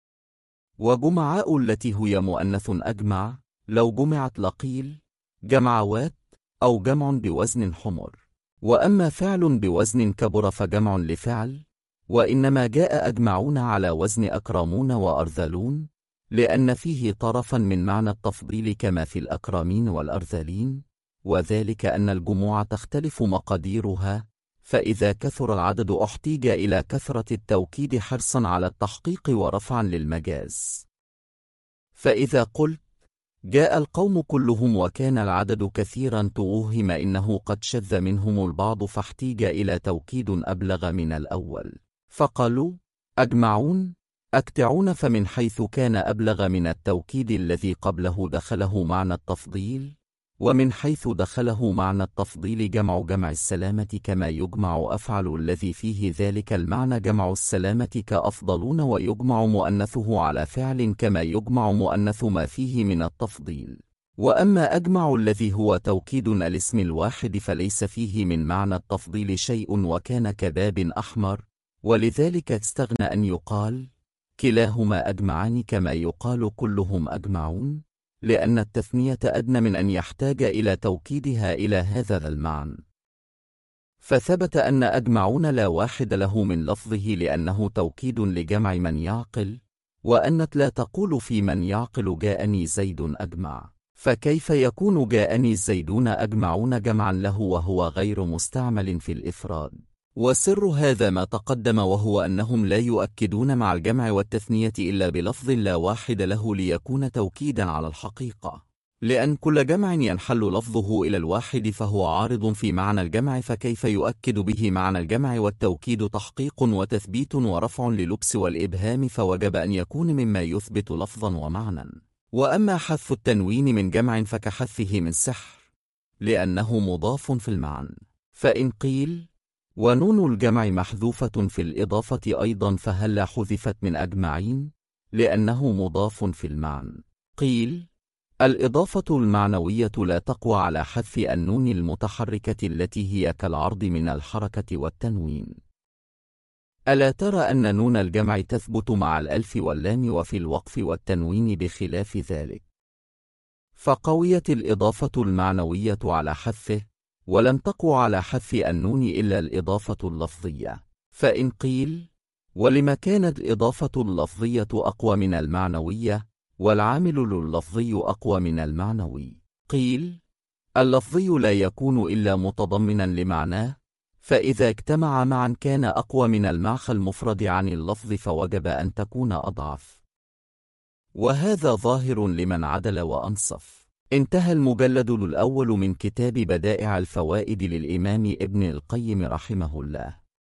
وجمعاء التي هي مؤنث أجمع لو جمعت لقيل جمعوات أو جمع بوزن حمر. وأما فعل بوزن كبر فجمع لفعل، وإنما جاء أجمعون على وزن أكرمون وأرذلون، لأن فيه طرفا من معنى التفضيل كما في الأكرمين والأرذلين، وذلك أن الجموع تختلف مقاديرها، فإذا كثر العدد احتيج إلى كثرة التوكيد حرصا على التحقيق ورفعا للمجاز. فإذا قلت جاء القوم كلهم وكان العدد كثيرا توهم إنه قد شذ منهم البعض، فاحتيج إلى توكيد أبلغ من الأول، فقالوا أجمعون أكتعون، فمن حيث كان أبلغ من التوكيد الذي قبله دخله معنى التفضيل، ومن حيث دخله معنى التفضيل جمع السلامة، كما يجمع أفعل الذي فيه ذلك المعنى جمع السلامة كأفضلون، ويجمع مؤنثه على فعل كما يجمع مؤنث ما فيه من التفضيل. وأما أجمع الذي هو توكيد الاسم الواحد فليس فيه من معنى التفضيل شيء، وكان كباب أحمر، ولذلك استغنى أن يقال كلاهما أجمعان كما يقال كلهم أجمعون، لأن التثنية أدنى من أن يحتاج إلى توكيدها إلى هذا المعنى. فثبت أن أجمعون لا واحد له من لفظه، لأنه توكيد لجمع من يعقل، وأنت لا تقول في من يعقل جاءني زيد أجمع، فكيف يكون جاءني الزيدون أجمعون جمعا له وهو غير مستعمل في الإفراد؟ وسر هذا ما تقدم، وهو أنهم لا يؤكدون مع الجمع والتثنية إلا بلفظ لا واحد له ليكون توكيدا على الحقيقة، لأن كل جمع ينحل لفظه إلى الواحد فهو عارض في معنى الجمع، فكيف يؤكد به معنى الجمع؟ والتوكيد تحقيق وتثبيت ورفع للبس والإبهام، فوجب أن يكون مما يثبت لفظا ومعنى. وأما حذف التنوين من جمع فكحذفه من سحر، لأنه مضاف في المعنى. فإن قيل ونون الجمع محذوفة في الإضافة أيضا فهل حذفت من أجمعين لأنه مضاف في المعنى؟ قيل الإضافة المعنوية لا تقوى على حذف النون المتحركة التي هي كالعرض من الحركة والتنوين. ألا ترى أن نون الجمع تثبت مع الألف واللام وفي الوقف والتنوين بخلاف ذلك؟ فقويت الإضافة المعنوية على حذفه، ولم تقو على حذف النون إلا الإضافة اللفظية. فإن قيل ولم كانت الإضافة اللفظية أقوى من المعنوية والعامل اللفظي أقوى من المعنوي؟ قيل اللفظي لا يكون إلا متضمنا لمعناه، فإذا اجتمع معا كان أقوى من المعنى المفرد عن اللفظ فوجب أن تكون أضعف، وهذا ظاهر لمن عدل وأنصف. انتهى المجلد الأول من كتاب بدائع الفوائد للإمام ابن القيم رحمه الله.